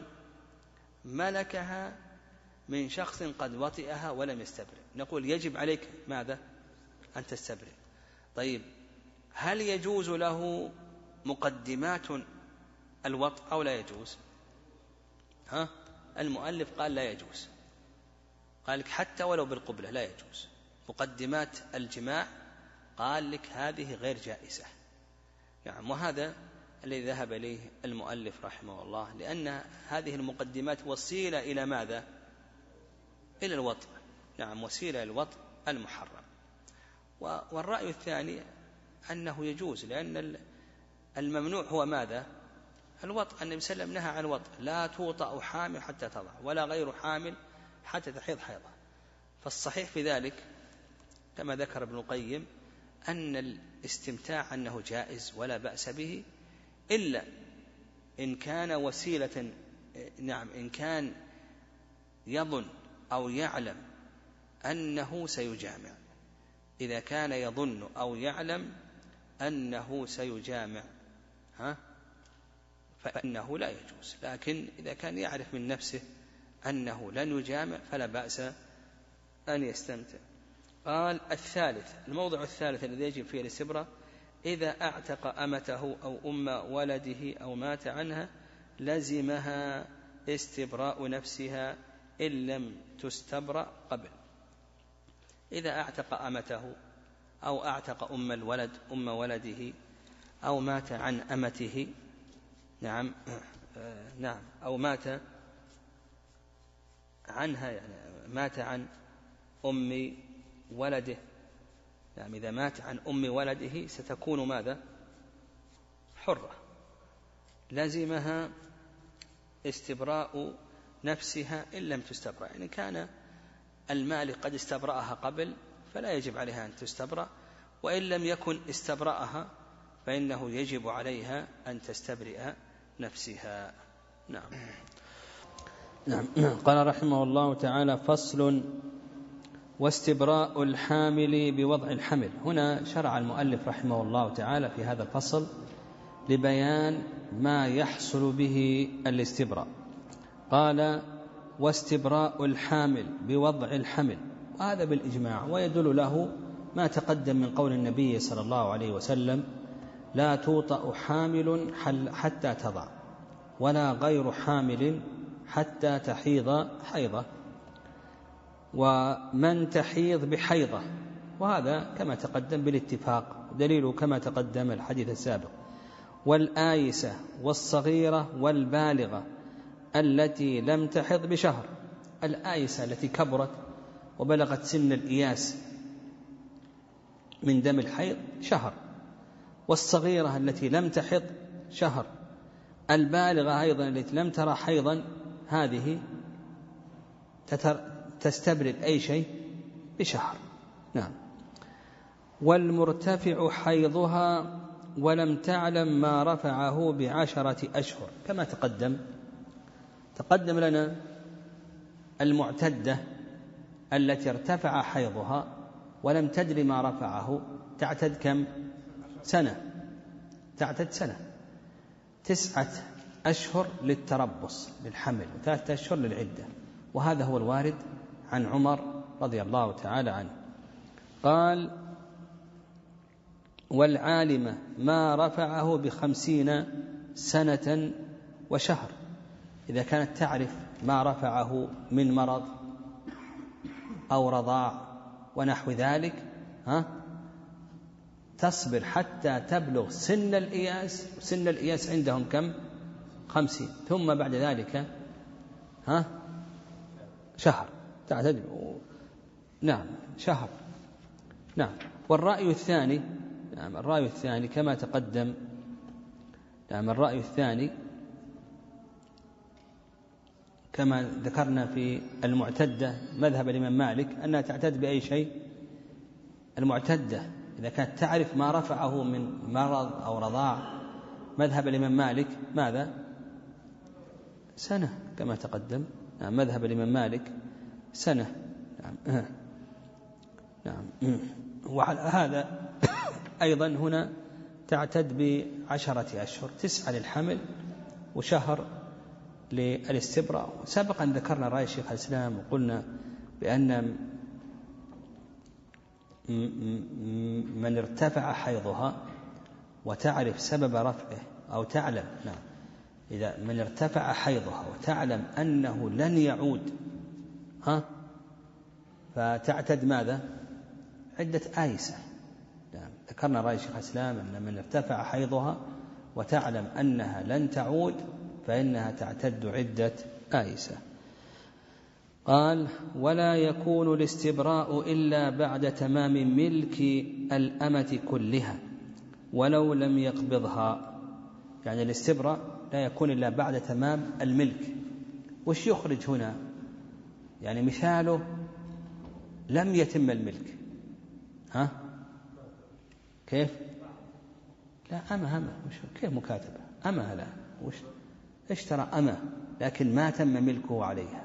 ملكها من شخص قد وطئها ولم يستبرئ، نقول يجب عليك ماذا؟ أن تستبرئ. طيب هل يجوز له مقدمات الوطء أو لا يجوز؟ ها؟ المؤلف قال لا يجوز، قال لك حتى ولو بالقبلة لا يجوز. مقدمات الجماع قال لك هذه غير جائزة. يعني وهذا الذي ذهب إليه المؤلف رحمه الله، لأن هذه المقدمات وسيلة إلى ماذا؟ إلى الوطء. نعم، وسيلة إلى الوطء المحرم. والرأي الثاني أنه يجوز، لأن الممنوع هو ماذا؟ الوطء. النبي صلى الله عليه وسلم نهى عن الوطء، لا توطأ حامل حتى تضع ولا غير حامل حتى تحيض حيضة. فالصحيح في ذلك كما ذكر ابن القيم أن الاستمتاع أنه جائز ولا بأس به، إلا إن كان وسيلة. نعم، إن كان يظن أو يعلم أنه سيجامع، إذا كان يظن أو يعلم أنه سيجامع ها فإنه لا يجوز. لكن إذا كان يعرف من نفسه أنه لن يجامع فلا بأس أن يستمتع. قال الثالث، الموضع الثالث الذي يجب فيه الاستبراء: إذا أعتق أمته أو أم ولده أو مات عنها لزمها استبراء نفسها إن لم تستبرأ قبل. إذا أعتق أمته أو أعتق أم الولد أم ولده أو مات عن أمته، نعم نعم أو مات عنها، يعني مات عن أم ولده. نعم، إذا مات عن أم ولده ستكون ماذا؟ حرة. لزمها استبراء نفسها إن لم تستبرأ. يعني كان المالك قد استبرأها قبل فلا يجب عليها أن تستبرأ، وإن لم يكن استبرأها فإنه يجب عليها أن تستبرئ نفسها. نعم. نعم. قال رحمه الله تعالى: فصل: واستبراء الحامل بوضع الحمل. هنا شرع المؤلف رحمه الله تعالى في هذا الفصل لبيان ما يحصل به الاستبراء. قال: واستبراء الحامل بوضع الحمل، وهذا بالإجماع، ويدل له ما تقدم من قول النبي صلى الله عليه وسلم: لا توطأ حامل حتى تضع ولا غير حامل حتى تحيض حيضة، ومن تحيض بحيضة. وهذا كما تقدم بالاتفاق، دليل كما تقدم الحديث السابق. والآيسة والصغيرة والبالغة التي لم تحض بشهر. الآيسة التي كبرت وبلغت سن الإياس من دم الحيض شهر، والصغيرة التي لم تحض شهر، البالغة أيضا التي لم ترى حيضا هذه تستبرد أي شيء بشهر. نعم. والمرتفع حيضها ولم تعلم ما رفعه بعشرة أشهر، كما تقدم تقدم لنا المعتدة التي ارتفع حيضها ولم تدري ما رفعه تعتد كم سنة؟ تعتد سنة، تسعة أشهر للتربص للحمل وثلاثة أشهر للعدة، وهذا هو الوارد عن عمر رضي الله تعالى عنه. قال: والعالمة ما رفعه بخمسين سنة وشهر، إذا كانت تعرف ما رفعه من مرض أو رضاع ونحو ذلك، ها تصبر حتى تبلغ سن الإياس، سن الإياس عندهم كم؟ خمسين، ثم بعد ذلك ها شهر تعتد. نعم، شهر. نعم. والرأي الثاني، نعم الرأي الثاني كما تقدم نعم. الرأي الثاني كما ذكرنا في المعتدة مذهب الإمام مالك أنها تعتد بأي شيء. المعتدة إذا كانت تعرف ما رفعه من مرض أو رضاع، مذهب الإمام مالك ماذا؟ سنة كما تقدم. نعم. مذهب الإمام مالك سنة. نعم. نعم. وعلى هذا أيضا هنا تعتد بعشرة أشهر، تسعة للحمل وشهر للاستبراء. سابقا ذكرنا رأي شيخ الإسلام وقلنا بأن من ارتفع حيضها وتعرف سبب رفعه أو تعلم نعم إذا من ارتفع حيضها وتعلم أنه لن يعود ها فتعتد ماذا؟ عدة آيسة. نعم. ذكرنا رأي شيخ الإسلام أن من ارتفع حيضها وتعلم أنها لن تعود فإنها تعتد عدة آيسة. قال: ولا يكون الاستبراء إلا بعد تمام ملك الأمة كلها ولو لم يقبضها. يعني الاستبراء لا يكون إلا بعد تمام الملك. وش يخرج هنا؟ يعني مثاله لم يتم الملك. ها كيف؟ لا أمة أمة كيف مكاتبة أمة؟ لا وش اشترى أمة لكن ما تم ملكه عليها.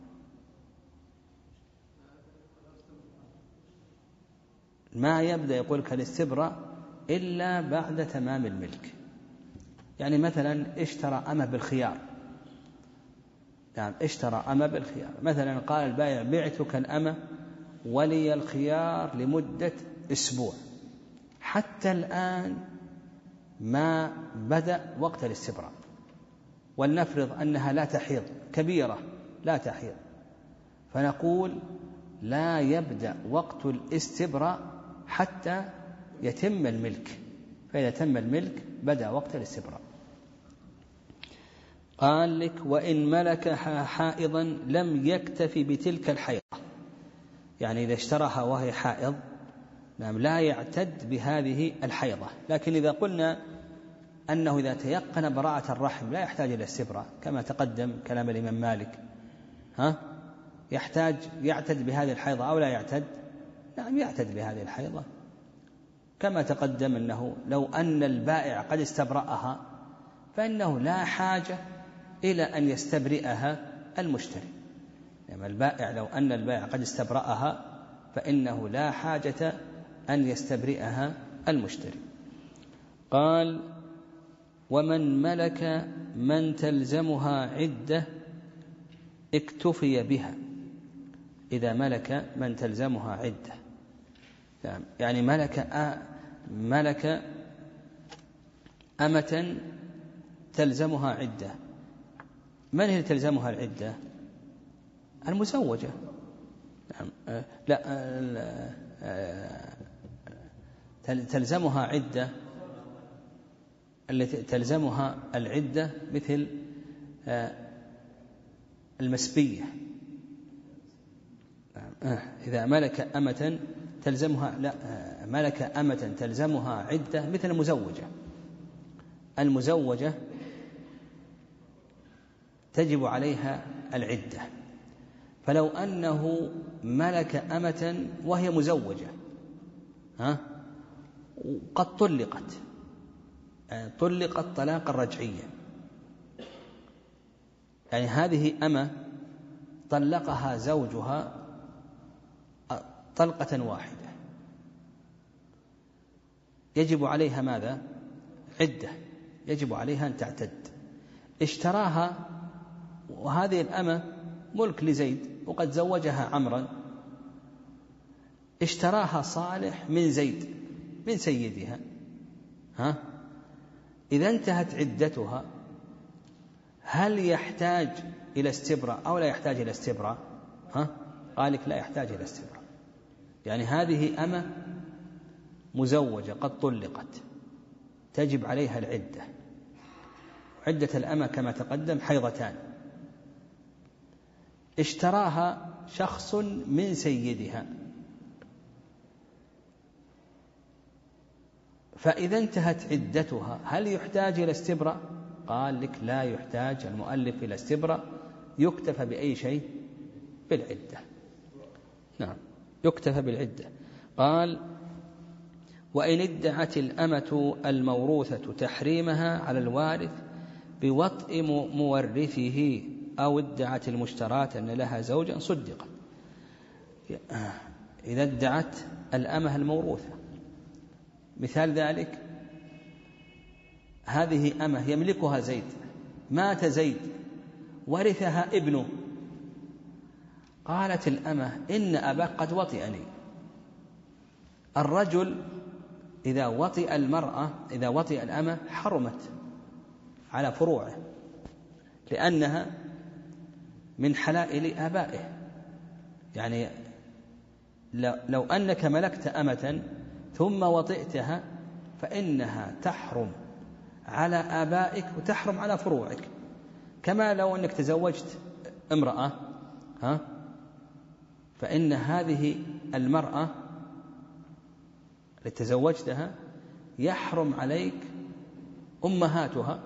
ما يبدأ يقول كالاستبراء إلا بعد تمام الملك. يعني مثلا اشترى أمة بالخيار. يعني اشترى أمة بالخيار، مثلا قال البائع: بعتك الأمة ولي الخيار لمدة أسبوع، حتى الآن ما بدأ وقت الاستبراء، ولنفرض أنها لا تحيض، كبيرة لا تحيض، فنقول لا يبدأ وقت الاستبراء حتى يتم الملك، فإذا تم الملك بدأ وقت الاستبراء. قال لك: وإن ملكها حائضا لم يكتفي بتلك الحيضة. يعني إذا اشتراها وهي حائض نعم لا يعتد بهذه الحيضة. لكن إذا قلنا أنه إذا تيقن براءة الرحم لا يحتاج إلى استبراء كما تقدم كلام الإمام مالك، ها يحتاج يعتد بهذه الحيضة أو لا يعتد؟ نعم يعتد بهذه الحيضة كما تقدم أنه لو أن البائع قد استبرأها فإنه لا حاجة إلى أن يستبرئها المشتري. يعني البائع لو أن البائع قد استبرأها فإنه لا حاجة أن يستبرئها المشتري. قال: ومن ملك من تلزمها عدة اكتفي بها. إذا ملك من تلزمها عدة يعني ملك آ ملك أمة تلزمها عدة. من هي تلزمها العدة؟ المزوجة. لا تلزمها عدة التي تلزمها العدة مثل المسبية. إذا ملك أمة تلزمها لا ملك أمة تلزمها عدة مثل المزوجة. المزوجة تجب عليها العدة. فلو أنه ملك أمة وهي مزوجة ها قد طلقت يعني طلقت طلاقا رجعيا، يعني هذه أمة طلقها زوجها طلقة واحدة، يجب عليها ماذا؟ عدة، يجب عليها أن تعتد. اشتراها وهذه الأمة ملك لزيد وقد زوجها عمرا، اشتراها صالح من زيد من سيدها، ها إذا انتهت عدتها هل يحتاج إلى استبراء أو لا يحتاج إلى استبراء؟ ها قال لك لا يحتاج إلى استبراء. يعني هذه أمة مزوجة قد طلقت تجب عليها العدة. عدة الأمة كما تقدم حيضتان. اشتراها شخص من سيدها فإذا انتهت عدتها هل يحتاج إلى استبراء؟ قال لك لا يحتاج المؤلف إلى استبراء، يكتفى بأي شيء؟ بالعدة. نعم، يكتفى بالعدة. قال: وإن ادعت الأمة الموروثة تحريمها على الوارث بوطء مورثه أو ادعت المشتراة أن لها زوجا صدقت. إذا ادعت الأمة الموروثة، مثال ذلك: هذه أمة يملكها زيد، مات زيد ورثها ابنه، قالت الأمة: إن أباك قد وطئني. الرجل إذا وطئ المرأة، إذا وطئ الأمة حرمت على فروعه، لأنها من حلائل آبائه. يعني لو أنك ملكت أمة ثم وطئتها فإنها تحرم على آبائك وتحرم على فروعك، كما لو أنك تزوجت امرأة ها فإن هذه المرأة التي تزوجتها يحرم عليك أمهاتها،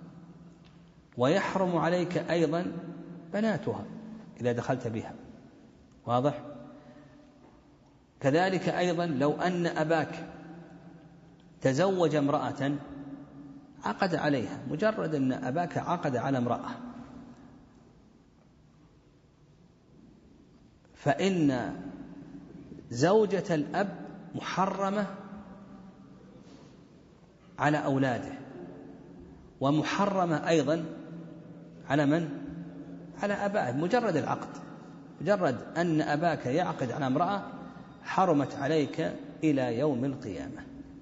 ويحرم عليك أيضا بناتها إذا دخلت بها. واضح؟ كذلك أيضا لو أن أباك تزوج امرأة عقد عليها، مجرد أن أباك عقد على امرأة فإن زوجة الأب محرمة على أولاده، ومحرمة أيضا على من؟ على أبائه. مجرد العقد، مجرد أن أباك يعقد على امرأة حرمت عليك إلى يوم القيامة.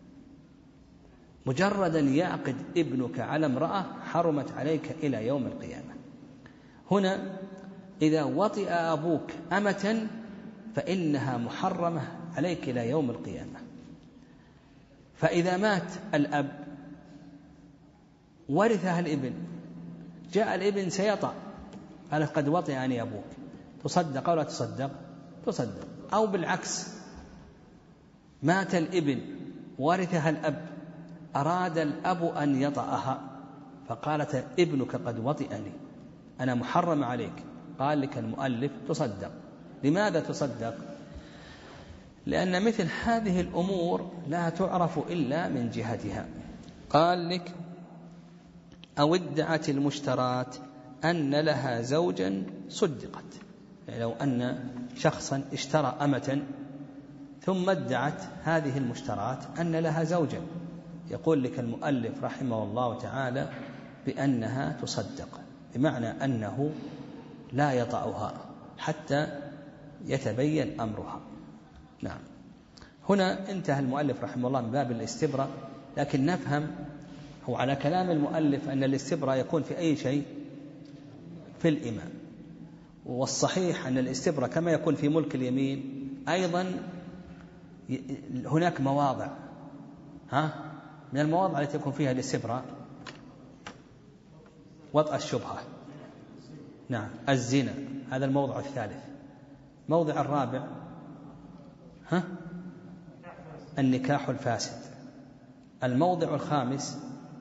مجرد أن يعقد ابنك على امرأة حرمت عليك إلى يوم القيامة. هنا إذا وطئ أبوك أمة فإنها محرمة عليك إلى يوم القيامة. فإذا مات الأب ورثها الابن، جاء الابن سيطأ، قال: قد وطئني أبوك، تصدق أو لا تصدق؟ تصدق. أو بالعكس، مات الابن ورثها الأب، أراد الأب أن يطأها فقالت: ابنك قد وطئني، أنا محرم عليك. قال لك المؤلف: تصدق. لماذا تصدق؟ لأن مثل هذه الأمور لا تعرف إلا من جهتها. قال لك: أو ادعت المشتراة أن لها زوجا صدقت. يعني لو أن شخصا اشترى أمة ثم ادعت هذه المشتراة أن لها زوجا، يقول لك المؤلف رحمه الله تعالى بأنها تصدق، بمعنى أنه لا يطأها حتى يتبين أمرها. نعم. هنا انتهى المؤلف رحمه الله من باب الاستبراء، لكن نفهم هو على كلام المؤلف أن الاستبراء يكون في أي شيء؟ في الإمام. والصحيح أن الاستبراء كما يكون في ملك اليمين أيضا هناك مواضع، ها من المواضع التي يكون فيها الاستبراء: وطأ الشبهة، نعم، الزنا، هذا الموضع الثالث. موضع الرابع ها النكاح الفاسد. الموضع الخامس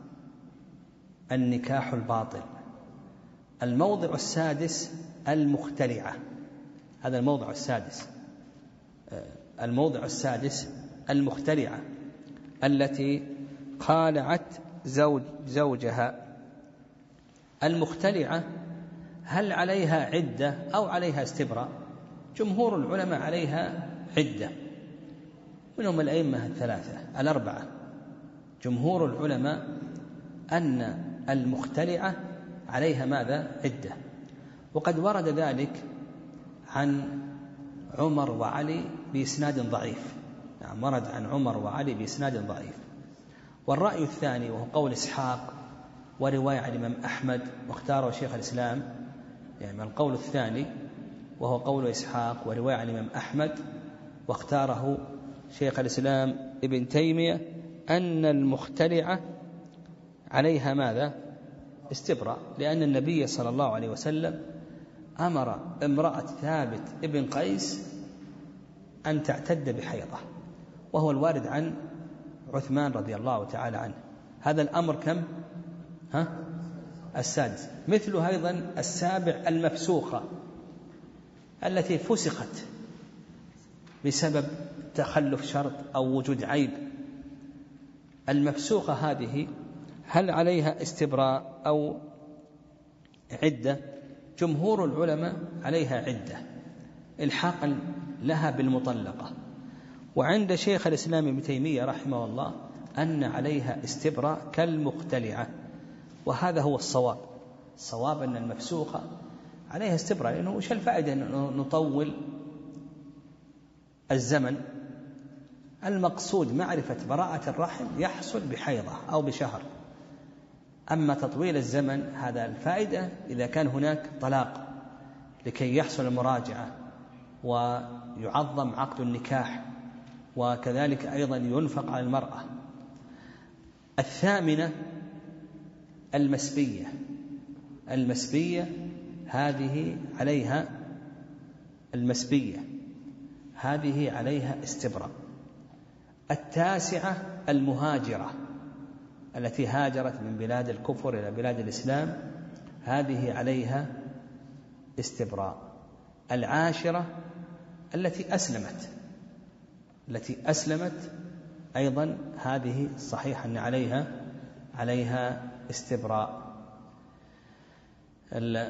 النكاح الباطل. الموضع السادس المختلعة. هذا الموضع السادس. الموضع السادس المختلعة التي خالعت زوج زوجها. المختلعة هل عليها عدة أو عليها استبراء؟ جمهور العلماء عليها عدة، منهم الأئمة الثلاثة الأربعة. جمهور العلماء أن المختلعة عليها ماذا؟ عدة. وقد ورد ذلك عن عمر وعلي بإسناد ضعيف. يعني ورد عن عمر وعلي بإسناد ضعيف. والرأي الثاني وهو قول إسحاق ورواية عن الإمام أحمد واختاره شيخ الإسلام، يعني القول الثاني وهو قول إسحاق ورواية عن الإمام أحمد واختاره شيخ الإسلام ابن تيمية، أن المختلعة عليها ماذا؟ استبراء، لأن النبي صلى الله عليه وسلم أمر امرأة ثابت ابن قيس أن تعتد بحيضة، وهو الوارد عن عثمان رضي الله تعالى عنه. هذا الأمر كم؟ ها؟ السادس. مثله أيضا السابع المفسوخة التي فسخت بسبب تخلف شرط أو وجود عيب. المفسوخة هذه هل عليها استبراء أو عدة؟ جمهور العلماء عليها عدة إلحاقا لها بالمطلقة، وعند شيخ الإسلام ابن تيمية رحمه الله أن عليها استبراء كالمختلعة، وهذا هو الصواب. الصواب أن المفسوخة عليها استبراء، لأنه وش الفائدة أن نطول الزمن؟ المقصود معرفة براءة الرحم يحصل بحيضة أو بشهر، أما تطويل الزمن هذا الفائدة إذا كان هناك طلاق لكي يحصل المراجعة ويعظم عقد النكاح، وكذلك أيضا ينفق على المرأة. الثامنة المسبية. المسبية هذه عليها المسبية هذه عليها استبراء. التاسعة المهاجرة التي هاجرت من بلاد الكفر إلى بلاد الإسلام، هذه عليها استبراء. العاشرة التي أسلمت التي أسلمت أيضا هذه صحيح أن عليها عليها استبراء. ال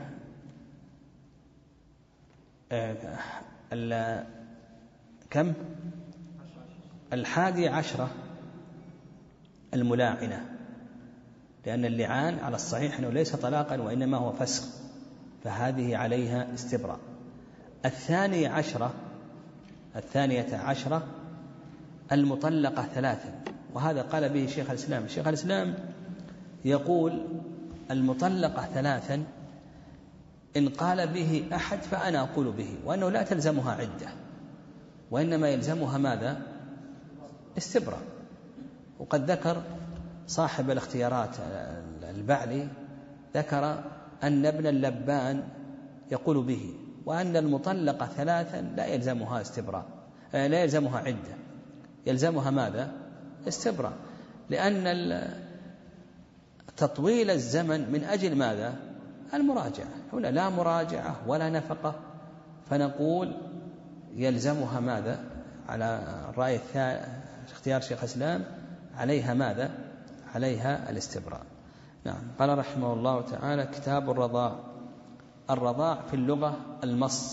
ال كم؟ الحادي عشرة الملاعنة، لأن اللعان على الصحيح أنه ليس طلاقا وإنما هو فسخ، فهذه عليها استبراء. الثانية عشرة الثانية عشرة المطلقة ثلاثا، وهذا قال به شيخ الإسلام. شيخ الإسلام يقول المطلقة ثلاثا إن قال به أحد فأنا أقول به، وأنه لا تلزمها عدة، وإنما يلزمها ماذا؟ استبراء. وقد ذكر صاحب الاختيارات البعلي ذكر أن ابن اللبان يقول به، وأن المطلقة ثلاثا لا يلزمها استبراء، لا يلزمها عدة، يلزمها ماذا؟ استبراء، لأن تطويل الزمن من أجل ماذا؟ المراجعة. هنا لا مراجعة ولا نفقة، فنقول يلزمها ماذا؟ على الرأي الثاني اختيار شيخ الإسلام عليها ماذا؟ عليها الاستبراء. نعم. قال رحمه الله تعالى: كتاب الرضاع. الرضاع في اللغة المص،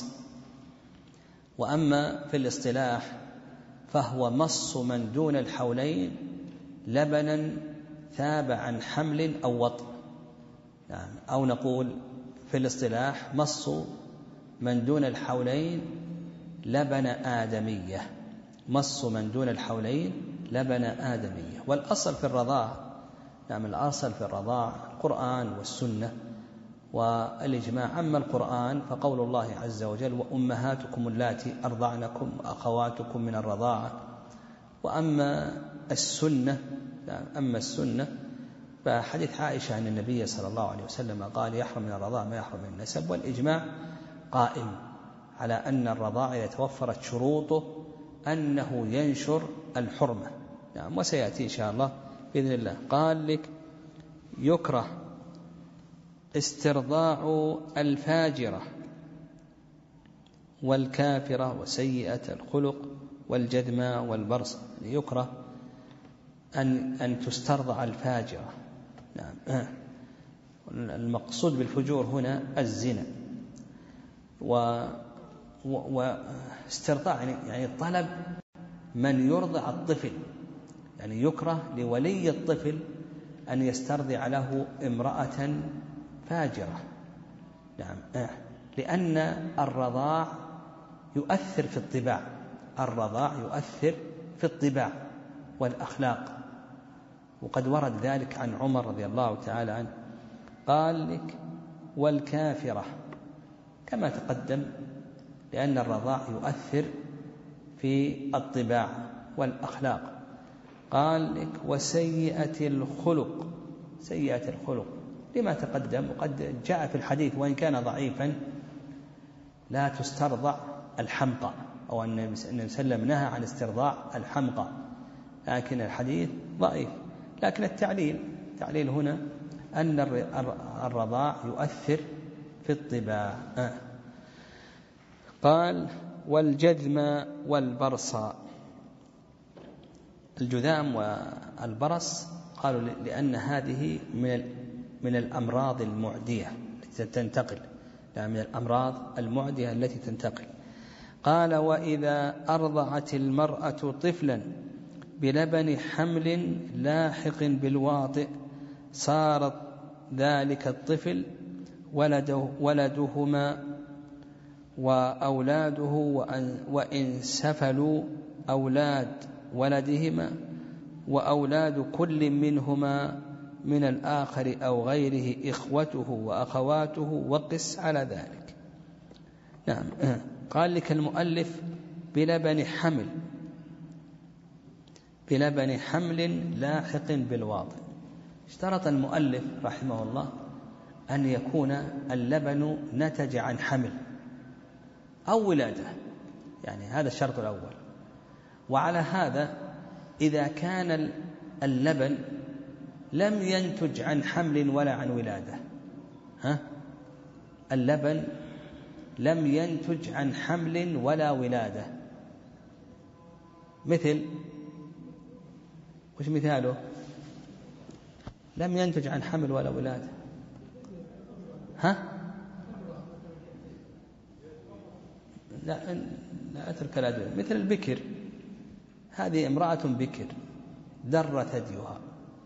وأما في الاصطلاح فهو مص من دون الحولين لبنا ثاب عن حمل أو وطء. نعم. أو نقول في الاصطلاح مص من دون الحولين لبن آدمية، مص من دون الحولين لبن آدمية. والأصل في الرضاع، نعم الأصل في الرضاع القرآن والسنة والإجماع. أما القرآن فقول الله عز وجل: وأمهاتكم اللاتي أرضعنكم وأخواتكم من الرضاعة. وأما السنة أما السنة فحديث عائشة أن النبي صلى الله عليه وسلم قال: يحرم من الرضاع ما يحرم من النسب. والإجماع قائم على أن الرضاع إذا توفرت شروطه أنه ينشر الحرمة. نعم. وسيأتي إن شاء الله بإذن الله. قال لك: يكره استرضاع الفاجرة والكافرة وسيئة الخلق والجذماء والبرص. يكره أن أن تسترضع الفاجرة. نعم. المقصود بالفجور هنا الزنا، و واسترضاع يعني طلب من يرضع الطفل، يعني يكره لولي الطفل أن يسترضع له امرأة فاجرة. نعم. لأن الرضاع يؤثر في الطباع، الرضاع يؤثر في الطباع والأخلاق، وقد ورد ذلك عن عمر رضي الله تعالى عنه. قال لك: والكافرة، كما تقدم، لأن الرضاع يؤثر في الطباع والأخلاق. قال لك: وسيئة الخلق، سيئة الخلق لما تقدم، وقد جاء في الحديث وإن كان ضعيفا: لا تسترضع الحمقى، أو أن النبي صلى الله عليه وسلم نهى عن استرضاع الحمقى لكن الحديث ضعيف. لكن التعليل التعليل هنا أن الرضاع يؤثر في الطباع. قال والجذم والبرص. الجذام والبرص قالوا لأن هذه من من الأمراض المعدية التي تنتقل، يعني من الأمراض المعدية التي تنتقل. قال وإذا أرضعت المرأة طفلا بلبن حمل لاحق بالواطئ صارت ذلك الطفل ولده ولدهما وأولاده وإن سفلوا أولاد ولدهما وأولاد كل منهما من الآخر أو غيره إخوته وأخواته وقس على ذلك. نعم. قال لك المؤلف بلبن حمل بلبن حمل لاحق بالواطئ. اشترط المؤلف رحمه الله أن يكون اللبن نتج عن حمل أو ولادة، يعني هذا الشرط الأول. وعلى هذا إذا كان اللبن لم ينتج عن حمل ولا عن ولادة، ها اللبن لم ينتج عن حمل ولا ولادة، مثل وش مثاله؟ لم ينتج عن حمل ولا ولادة، ها لا, لا أترك الأدوية. مثل البكر، هذه امرأة بكر در ثديها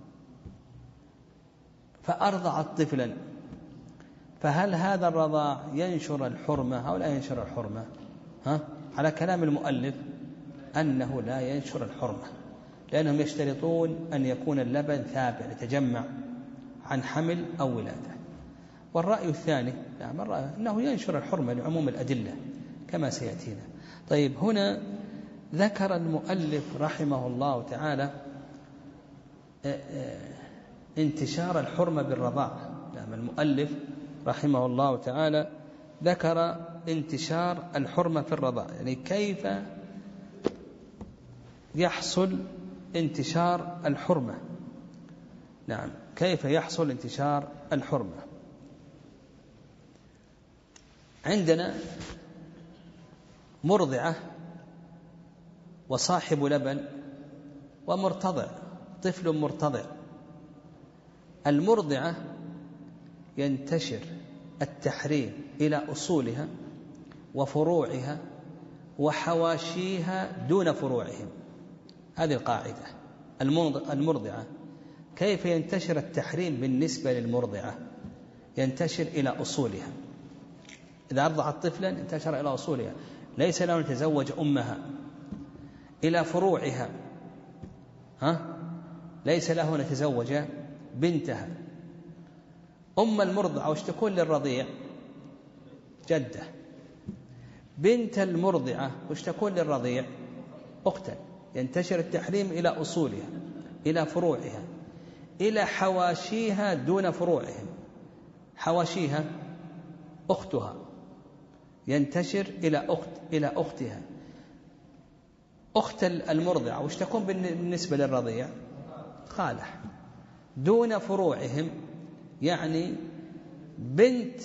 فأرضعت طفلا، فهل هذا الرضاع ينشر الحرمة أو لا ينشر الحرمة؟ ها؟ على كلام المؤلف أنه لا ينشر الحرمة، لأنهم يشترطون أن يكون اللبن ثابت يتجمع عن حمل أو ولادة. والرأي الثاني نعم الرأي أنه ينشر الحرمة لعموم الأدلة كما سيأتينا. طيب هنا ذكر المؤلف رحمه الله تعالى انتشار الحرمة بالرضاع. نعم المؤلف رحمه الله تعالى ذكر انتشار الحرمة في الرضاع، يعني كيف يحصل انتشار الحرمة. نعم كيف يحصل انتشار الحرمة. عندنا مرضعة وصاحب لبن ومرتضع، طفل مرتضع. المرضعة ينتشر التحريم إلى أصولها وفروعها وحواشيها دون فروعهم. هذه القاعدة. المرضعة كيف ينتشر التحريم بالنسبة للمرضعة؟ ينتشر إلى أصولها. إذا أرضعت طفلا انتشر إلى أصولها، ليس له أن يتزوج أمها. إلى فروعها، ها؟ ليس له أن يتزوج بنتها. أم المرضعة وش تكون للرضيع؟ جدة. بنت المرضعة وش تكون للرضيع؟ أختا. ينتشر التحريم إلى أصولها، إلى فروعها، إلى حواشيها دون فروعهم. حواشيها أختها، ينتشر إلى أخت إلى أختها. أخت المرضعة وش تكون بالنسبة للرضيع؟ خالة. دون فروعهم يعني بنت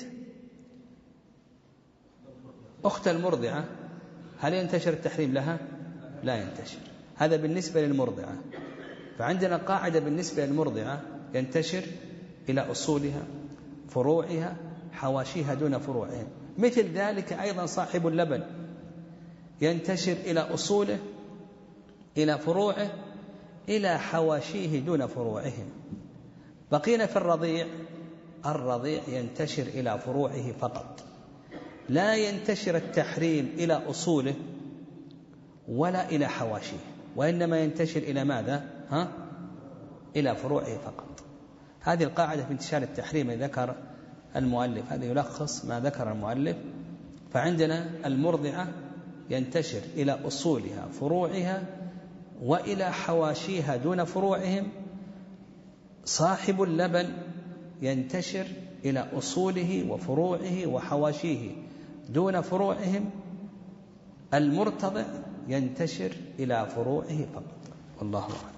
أخت المرضعة، هل ينتشر التحريم لها؟ لا ينتشر. هذا بالنسبة للمرضعة. فعندنا قاعدة بالنسبة للمرضعة ينتشر إلى أصولها، فروعها، حواشيها دون فروعهم. مثل ذلك أيضا صاحب اللبن ينتشر إلى أصوله، إلى فروعه، إلى حواشيه دون فروعهم. بقينا في الرضيع. الرضيع ينتشر إلى فروعه فقط، لا ينتشر التحريم إلى أصوله ولا إلى حواشيه، وإنما ينتشر إلى ماذا؟ ها؟ إلى فروعه فقط. هذه القاعدة في انتشار التحريم ذكر المؤلف، هذا يلخص ما ذكر المؤلف. فعندنا المرضعة ينتشر إلى أصولها، فروعها، وإلى حواشيها دون فروعهم. صاحب اللبن ينتشر إلى أصوله وفروعه وحواشيه دون فروعهم. المرتضع ينتشر إلى فروعه فقط. والله أعلم.